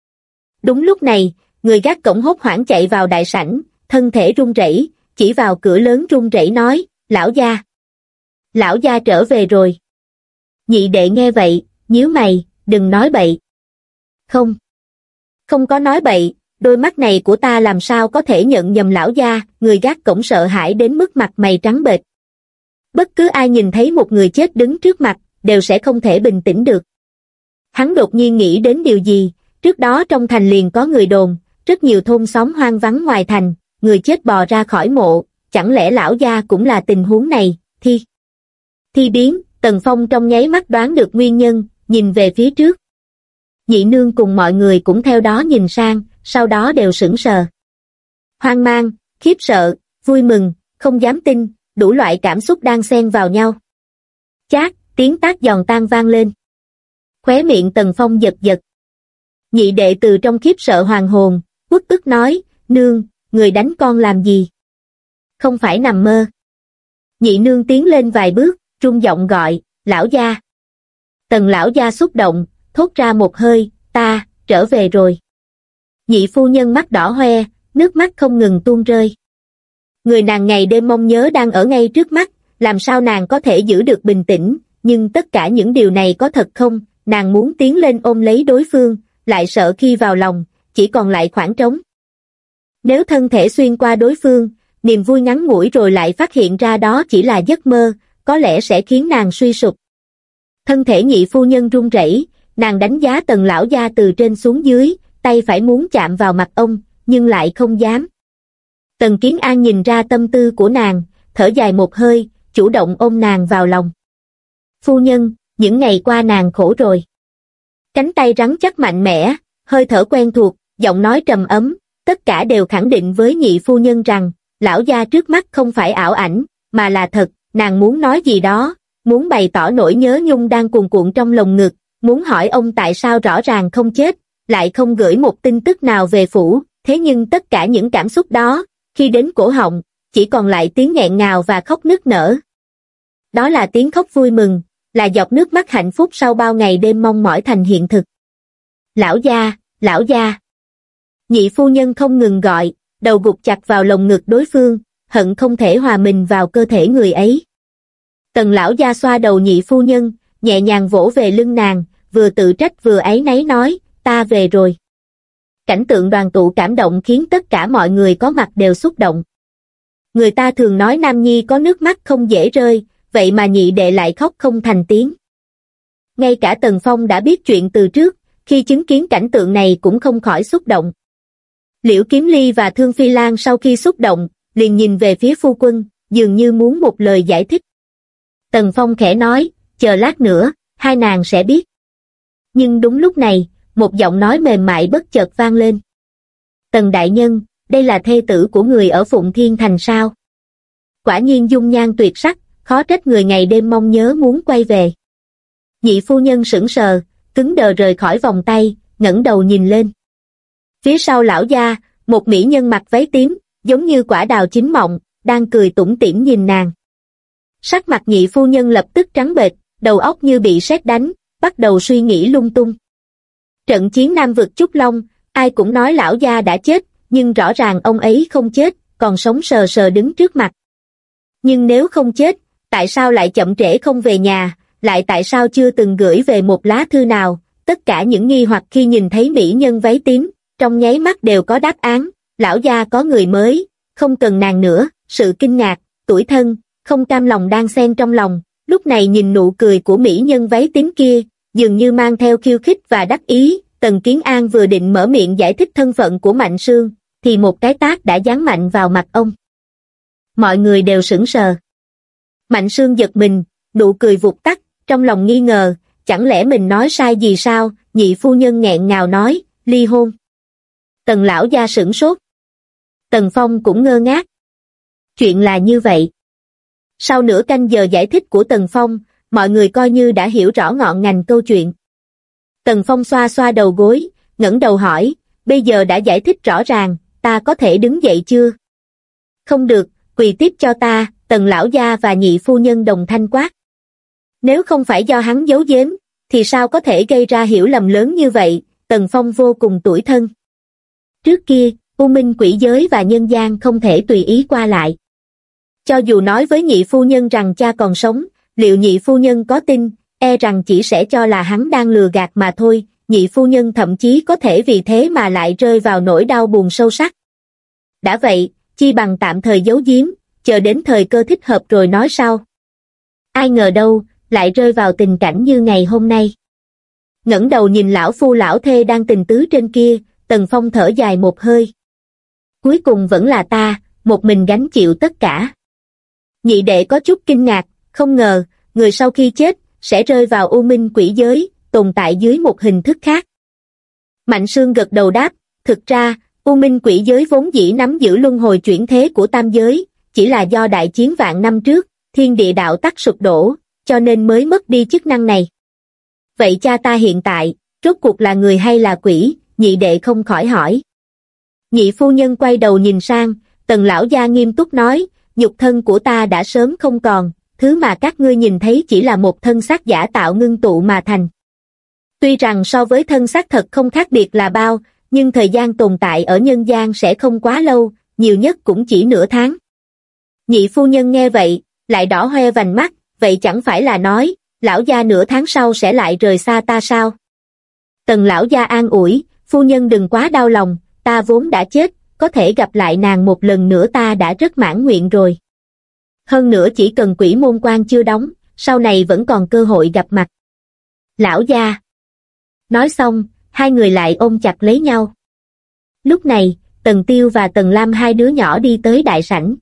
Đúng lúc này, người gác cổng hốt hoảng chạy vào đại sảnh, thân thể run rẩy, chỉ vào cửa lớn run rẩy nói, lão gia trở về rồi. Nhị đệ nghe vậy, nhíu mày, đừng nói bậy. Không có nói bậy, đôi mắt này của ta làm sao có thể nhận nhầm lão gia, người gác cổng sợ hãi đến mức mặt mày trắng bệch. Bất cứ ai nhìn thấy một người chết đứng trước mặt, đều sẽ không thể bình tĩnh được. Hắn đột nhiên nghĩ đến điều gì, trước đó trong thành liền có người đồn, rất nhiều thôn xóm hoang vắng ngoài thành, người chết bò ra khỏi mộ, chẳng lẽ lão gia cũng là tình huống này, thi biến, Tần Phong trong nháy mắt đoán được nguyên nhân, nhìn về phía trước. Nhị nương cùng mọi người cũng theo đó nhìn sang, sau đó đều sững sờ. Hoang mang, khiếp sợ, vui mừng, không dám tin, đủ loại cảm xúc đang xen vào nhau. Chát, tiếng tát giòn tan vang lên. Khóe miệng Tần Phong giật giật. Nhị đệ từ trong khiếp sợ hoàng hồn, uất ức nói, nương, người đánh con làm gì? Không phải nằm mơ. Nhị nương tiến lên vài bước, run giọng gọi, lão gia. Tần lão gia xúc động, thốt ra một hơi, ta, trở về rồi. Nhị phu nhân mắt đỏ hoe, nước mắt không ngừng tuôn rơi. Người nàng ngày đêm mong nhớ đang ở ngay trước mắt, làm sao nàng có thể giữ được bình tĩnh, nhưng tất cả những điều này có thật không, nàng muốn tiến lên ôm lấy đối phương, lại sợ khi vào lòng, chỉ còn lại khoảng trống. Nếu thân thể xuyên qua đối phương, niềm vui ngắn ngủi rồi lại phát hiện ra đó chỉ là giấc mơ, có lẽ sẽ khiến nàng suy sụp. Thân thể nhị phu nhân run rẩy, nàng đánh giá Tần lão gia từ trên xuống dưới, tay phải muốn chạm vào mặt ông, nhưng lại không dám. Tần Kiến An nhìn ra tâm tư của nàng, thở dài một hơi, chủ động ôm nàng vào lòng. Phu nhân, những ngày qua nàng khổ rồi. Cánh tay rắn chắc mạnh mẽ, hơi thở quen thuộc, giọng nói trầm ấm, tất cả đều khẳng định với nhị phu nhân rằng, lão gia trước mắt không phải ảo ảnh, mà là thật. Nàng muốn nói gì đó, muốn bày tỏ nỗi nhớ nhung đang cuồn cuộn trong lồng ngực, muốn hỏi ông tại sao rõ ràng không chết, lại không gửi một tin tức nào về phủ, thế nhưng tất cả những cảm xúc đó, khi đến cổ họng, chỉ còn lại tiếng nghẹn ngào và khóc nức nở. Đó là tiếng khóc vui mừng, là giọt nước mắt hạnh phúc sau bao ngày đêm mong mỏi thành hiện thực. Lão gia, lão gia. Nhị phu nhân không ngừng gọi, đầu gục chặt vào lồng ngực đối phương, hận không thể hòa mình vào cơ thể người ấy. Tần lão gia xoa đầu nhị phu nhân, nhẹ nhàng vỗ về lưng nàng, vừa tự trách vừa áy náy nói, ta về rồi. Cảnh tượng đoàn tụ cảm động khiến tất cả mọi người có mặt đều xúc động. Người ta thường nói nam nhi có nước mắt không dễ rơi, vậy mà nhị đệ lại khóc không thành tiếng. Ngay cả Tần Phong đã biết chuyện từ trước, khi chứng kiến cảnh tượng này cũng không khỏi xúc động. Liễu Kiếm Ly và Thương Phi Lan sau khi xúc động, liền nhìn về phía phu quân, dường như muốn một lời giải thích. Tần Phong khẽ nói, chờ lát nữa, hai nàng sẽ biết. Nhưng đúng lúc này, một giọng nói mềm mại bất chợt vang lên. Tần đại nhân, đây là thê tử của người ở Phụng Thiên Thành sao? Quả nhiên dung nhan tuyệt sắc, khó trách người ngày đêm mong nhớ muốn quay về. Nhị phu nhân sững sờ, cứng đờ rời khỏi vòng tay, ngẩng đầu nhìn lên. Phía sau lão gia, một mỹ nhân mặc váy tím, giống như quả đào chín mọng, đang cười tủm tỉm nhìn nàng. Sắc mặt nhị phu nhân lập tức trắng bệch, đầu óc như bị sét đánh, bắt đầu suy nghĩ lung tung. Trận chiến Nam vực Trúc Long, ai cũng nói lão gia đã chết, nhưng rõ ràng ông ấy không chết, còn sống sờ sờ đứng trước mặt. Nhưng nếu không chết, tại sao lại chậm trễ không về nhà, lại tại sao chưa từng gửi về một lá thư nào? Tất cả những nghi hoặc khi nhìn thấy mỹ nhân váy tím, trong nháy mắt đều có đáp án. Lão gia có người mới, không cần nàng nữa. Sự kinh ngạc, tủi thân, không cam lòng đang xen trong lòng. Lúc này nhìn nụ cười của mỹ nhân váy tím kia, dường như mang theo khiêu khích và đắc ý. Tần Kiến An vừa định mở miệng giải thích thân phận của Mạnh Sương, thì một cái tát đã giáng mạnh vào mặt ông. Mọi người đều sững sờ. Mạnh Sương giật mình, nụ cười vụt tắt, trong lòng nghi ngờ, chẳng lẽ mình nói sai gì sao? Nhị phu nhân nghẹn ngào nói, ly hôn. Tần lão gia sửng sốt. Tần Phong cũng ngơ ngác. Chuyện là như vậy. Sau nửa canh giờ giải thích của Tần Phong, mọi người coi như đã hiểu rõ ngọn ngành câu chuyện. Tần Phong xoa xoa đầu gối, ngẩng đầu hỏi, bây giờ đã giải thích rõ ràng, ta có thể đứng dậy chưa? Không được, quỳ tiếp cho ta. Tần lão gia và nhị phu nhân đồng thanh quát. Nếu không phải do hắn giấu giếm, thì sao có thể gây ra hiểu lầm lớn như vậy? Tần Phong vô cùng tủi thân. Trước kia, U Minh quỷ giới và nhân gian không thể tùy ý qua lại. Cho dù nói với nhị phu nhân rằng cha còn sống, liệu nhị phu nhân có tin, e rằng chỉ sẽ cho là hắn đang lừa gạt mà thôi. Nhị phu nhân thậm chí có thể vì thế mà lại rơi vào nỗi đau buồn sâu sắc. Đã vậy, chi bằng tạm thời giấu giếm, chờ đến thời cơ thích hợp rồi nói sau. Ai ngờ đâu, lại rơi vào tình cảnh như ngày hôm nay. Ngẩng đầu nhìn lão phu lão thê đang tình tứ trên kia, Tần Phong thở dài một hơi. Cuối cùng vẫn là ta, một mình gánh chịu tất cả. Nhị đệ có chút kinh ngạc, không ngờ, người sau khi chết, sẽ rơi vào U Minh quỷ giới, tồn tại dưới một hình thức khác. Mạnh Sương gật đầu đáp, thực ra, U Minh quỷ giới vốn dĩ nắm giữ luân hồi chuyển thế của tam giới, chỉ là do đại chiến vạn năm trước, thiên địa đạo tắc sụp đổ, cho nên mới mất đi chức năng này. Vậy cha ta hiện tại, rốt cuộc là người hay là quỷ? Nhị đệ không khỏi hỏi. Nhị phu nhân quay đầu nhìn sang, Tần lão gia nghiêm túc nói, nhục thân của ta đã sớm không còn, thứ mà các ngươi nhìn thấy chỉ là một thân xác giả tạo ngưng tụ mà thành. Tuy rằng so với thân xác thật không khác biệt là bao, nhưng thời gian tồn tại ở nhân gian sẽ không quá lâu, nhiều nhất cũng chỉ nửa tháng. Nhị phu nhân nghe vậy, lại đỏ hoe vành mắt, vậy chẳng phải là nói, lão gia nửa tháng sau sẽ lại rời xa ta sao? Tần lão gia an ủi, phu nhân đừng quá đau lòng, ta vốn đã chết, có thể gặp lại nàng một lần nữa ta đã rất mãn nguyện rồi. Hơn nữa chỉ cần quỷ môn quan chưa đóng, sau này vẫn còn cơ hội gặp mặt. Lão gia. Nói xong, hai người lại ôm chặt lấy nhau. Lúc này, Tần Tiêu và Tần Lam hai đứa nhỏ đi tới đại sảnh.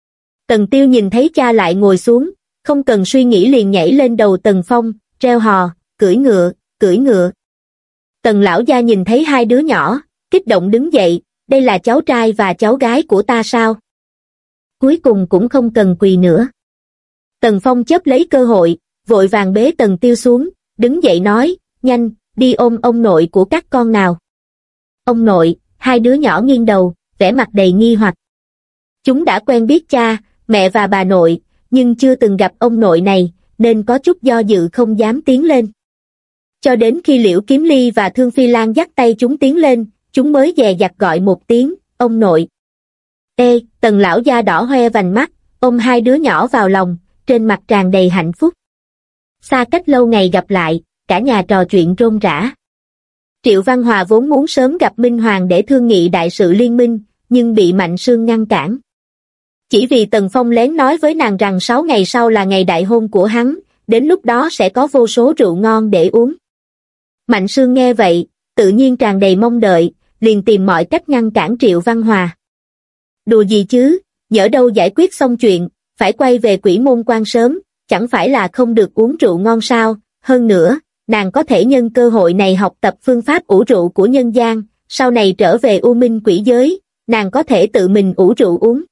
Tần Tiêu nhìn thấy cha lại ngồi xuống, không cần suy nghĩ liền nhảy lên đầu Tần Phong, reo hò, cưỡi ngựa, cưỡi ngựa. Tần lão gia nhìn thấy hai đứa nhỏ, kích động đứng dậy, đây là cháu trai và cháu gái của ta sao? Cuối cùng cũng không cần quỳ nữa. Tần Phong chớp lấy cơ hội, vội vàng bế Tần Tiêu xuống, đứng dậy nói, nhanh, đi ôm ông nội của các con nào. Ông nội, hai đứa nhỏ nghiêng đầu, vẻ mặt đầy nghi hoặc. Chúng đã quen biết cha, mẹ và bà nội, nhưng chưa từng gặp ông nội này, nên có chút do dự không dám tiến lên. Cho đến khi Liễu Kiếm Ly và Thương Phi Lan dắt tay chúng tiến lên, chúng mới dè dặt gọi một tiếng, ông nội. Ê, Tần lão gia đỏ hoe vành mắt, ôm hai đứa nhỏ vào lòng, trên mặt tràn đầy hạnh phúc. Xa cách lâu ngày gặp lại, cả nhà trò chuyện rôm rã. Triệu Văn Hòa vốn muốn sớm gặp Minh Hoàng để thương nghị đại sự liên minh, nhưng bị Mạnh Sương ngăn cản. Chỉ vì Tần Phong lén nói với nàng rằng 6 ngày sau là ngày đại hôn của hắn, đến lúc đó sẽ có vô số rượu ngon để uống. Mạnh Sương nghe vậy, tự nhiên tràn đầy mong đợi, liền tìm mọi cách ngăn cản Triệu Văn Hòa. Đùa gì chứ, nhỡ đâu giải quyết xong chuyện, phải quay về Quỷ Môn Quan sớm, chẳng phải là không được uống rượu ngon sao, hơn nữa, nàng có thể nhân cơ hội này học tập phương pháp ủ rượu của nhân gian, sau này trở về U Minh quỷ giới, nàng có thể tự mình ủ rượu uống.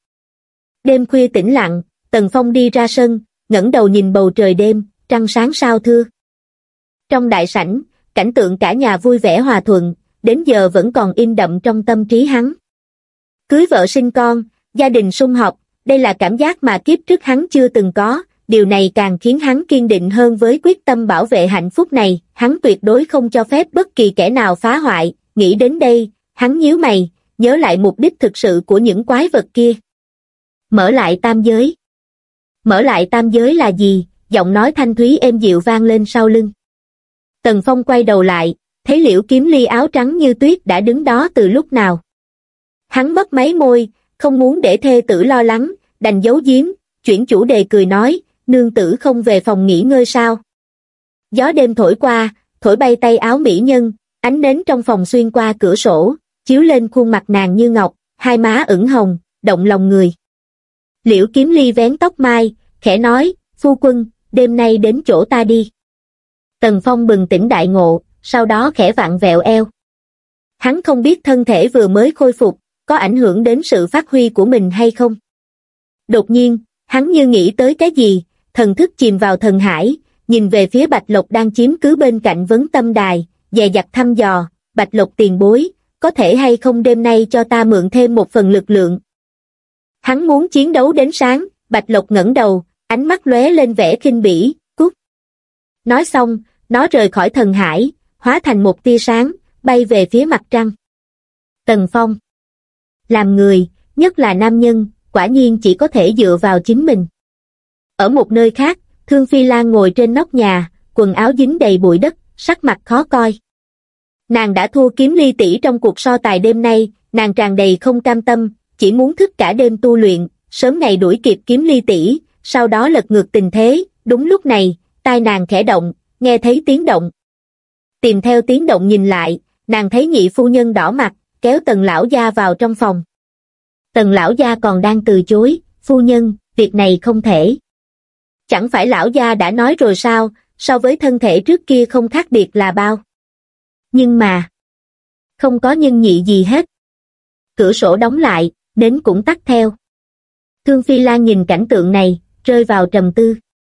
Đêm khuya tĩnh lặng, Tần Phong đi ra sân, ngẩng đầu nhìn bầu trời đêm, trăng sáng sao thưa. Trong đại sảnh, cảnh tượng cả nhà vui vẻ hòa thuận, đến giờ vẫn còn in đậm trong tâm trí hắn. Cưới vợ sinh con, gia đình sum họp, đây là cảm giác mà kiếp trước hắn chưa từng có, điều này càng khiến hắn kiên định hơn với quyết tâm bảo vệ hạnh phúc này, hắn tuyệt đối không cho phép bất kỳ kẻ nào phá hoại, nghĩ đến đây, hắn nhíu mày, nhớ lại mục đích thực sự của những quái vật kia. Mở lại tam giới. Mở lại tam giới là gì? Giọng nói thanh thúy êm dịu vang lên sau lưng. Tần Phong quay đầu lại, thấy Liễu Kiếm Ly áo trắng như tuyết đã đứng đó từ lúc nào. Hắn mấp máy môi, không muốn để thê tử lo lắng, đành giấu giếm, chuyển chủ đề cười nói, nương tử không về phòng nghỉ ngơi sao? Gió đêm thổi qua, thổi bay tay áo mỹ nhân, ánh nến trong phòng xuyên qua cửa sổ, chiếu lên khuôn mặt nàng như ngọc, hai má ửng hồng, động lòng người. Liễu Kiếm Ly vén tóc mai, khẽ nói, phu quân, đêm nay đến chỗ ta đi. Tần Phong bừng tỉnh đại ngộ, sau đó khẽ vặn vẹo eo. Hắn không biết thân thể vừa mới khôi phục, có ảnh hưởng đến sự phát huy của mình hay không. Đột nhiên, hắn như nghĩ tới cái gì, thần thức chìm vào thần hải, nhìn về phía Bạch Lộc đang chiếm cứ bên cạnh vấn tâm đài, dè dặt thăm dò, Bạch Lộc tiền bối, có thể hay không đêm nay cho ta mượn thêm một phần lực lượng. Hắn muốn chiến đấu đến sáng, Bạch Lộc ngẩng đầu, ánh mắt lóe lên vẻ khinh bỉ, cút. Nói xong, nó rời khỏi thần hải, hóa thành một tia sáng, bay về phía mặt trăng. Tần Phong. Làm người, nhất là nam nhân, quả nhiên chỉ có thể dựa vào chính mình. Ở một nơi khác, Thương Phi Lan ngồi trên nóc nhà, quần áo dính đầy bụi đất, sắc mặt khó coi. Nàng đã thua Kiếm Ly tỷ trong cuộc so tài đêm nay, nàng tràn đầy không cam tâm, chỉ muốn thức cả đêm tu luyện, sớm ngày đuổi kịp Kiếm Ly tỷ, sau đó lật ngược tình thế. Đúng lúc này, tai nàng khẽ động, nghe thấy tiếng động. Tìm theo tiếng động nhìn lại, nàng thấy nhị phu nhân đỏ mặt, kéo Tần lão gia vào trong phòng. Tần lão gia còn đang từ chối, phu nhân, việc này không thể. Chẳng phải lão gia đã nói rồi sao, so với thân thể trước kia không khác biệt là bao. Nhưng mà, không có nhân nhị gì hết. Cửa sổ đóng lại, nến cũng tắt theo. Thương Phi Lan nhìn cảnh tượng này, rơi vào trầm tư.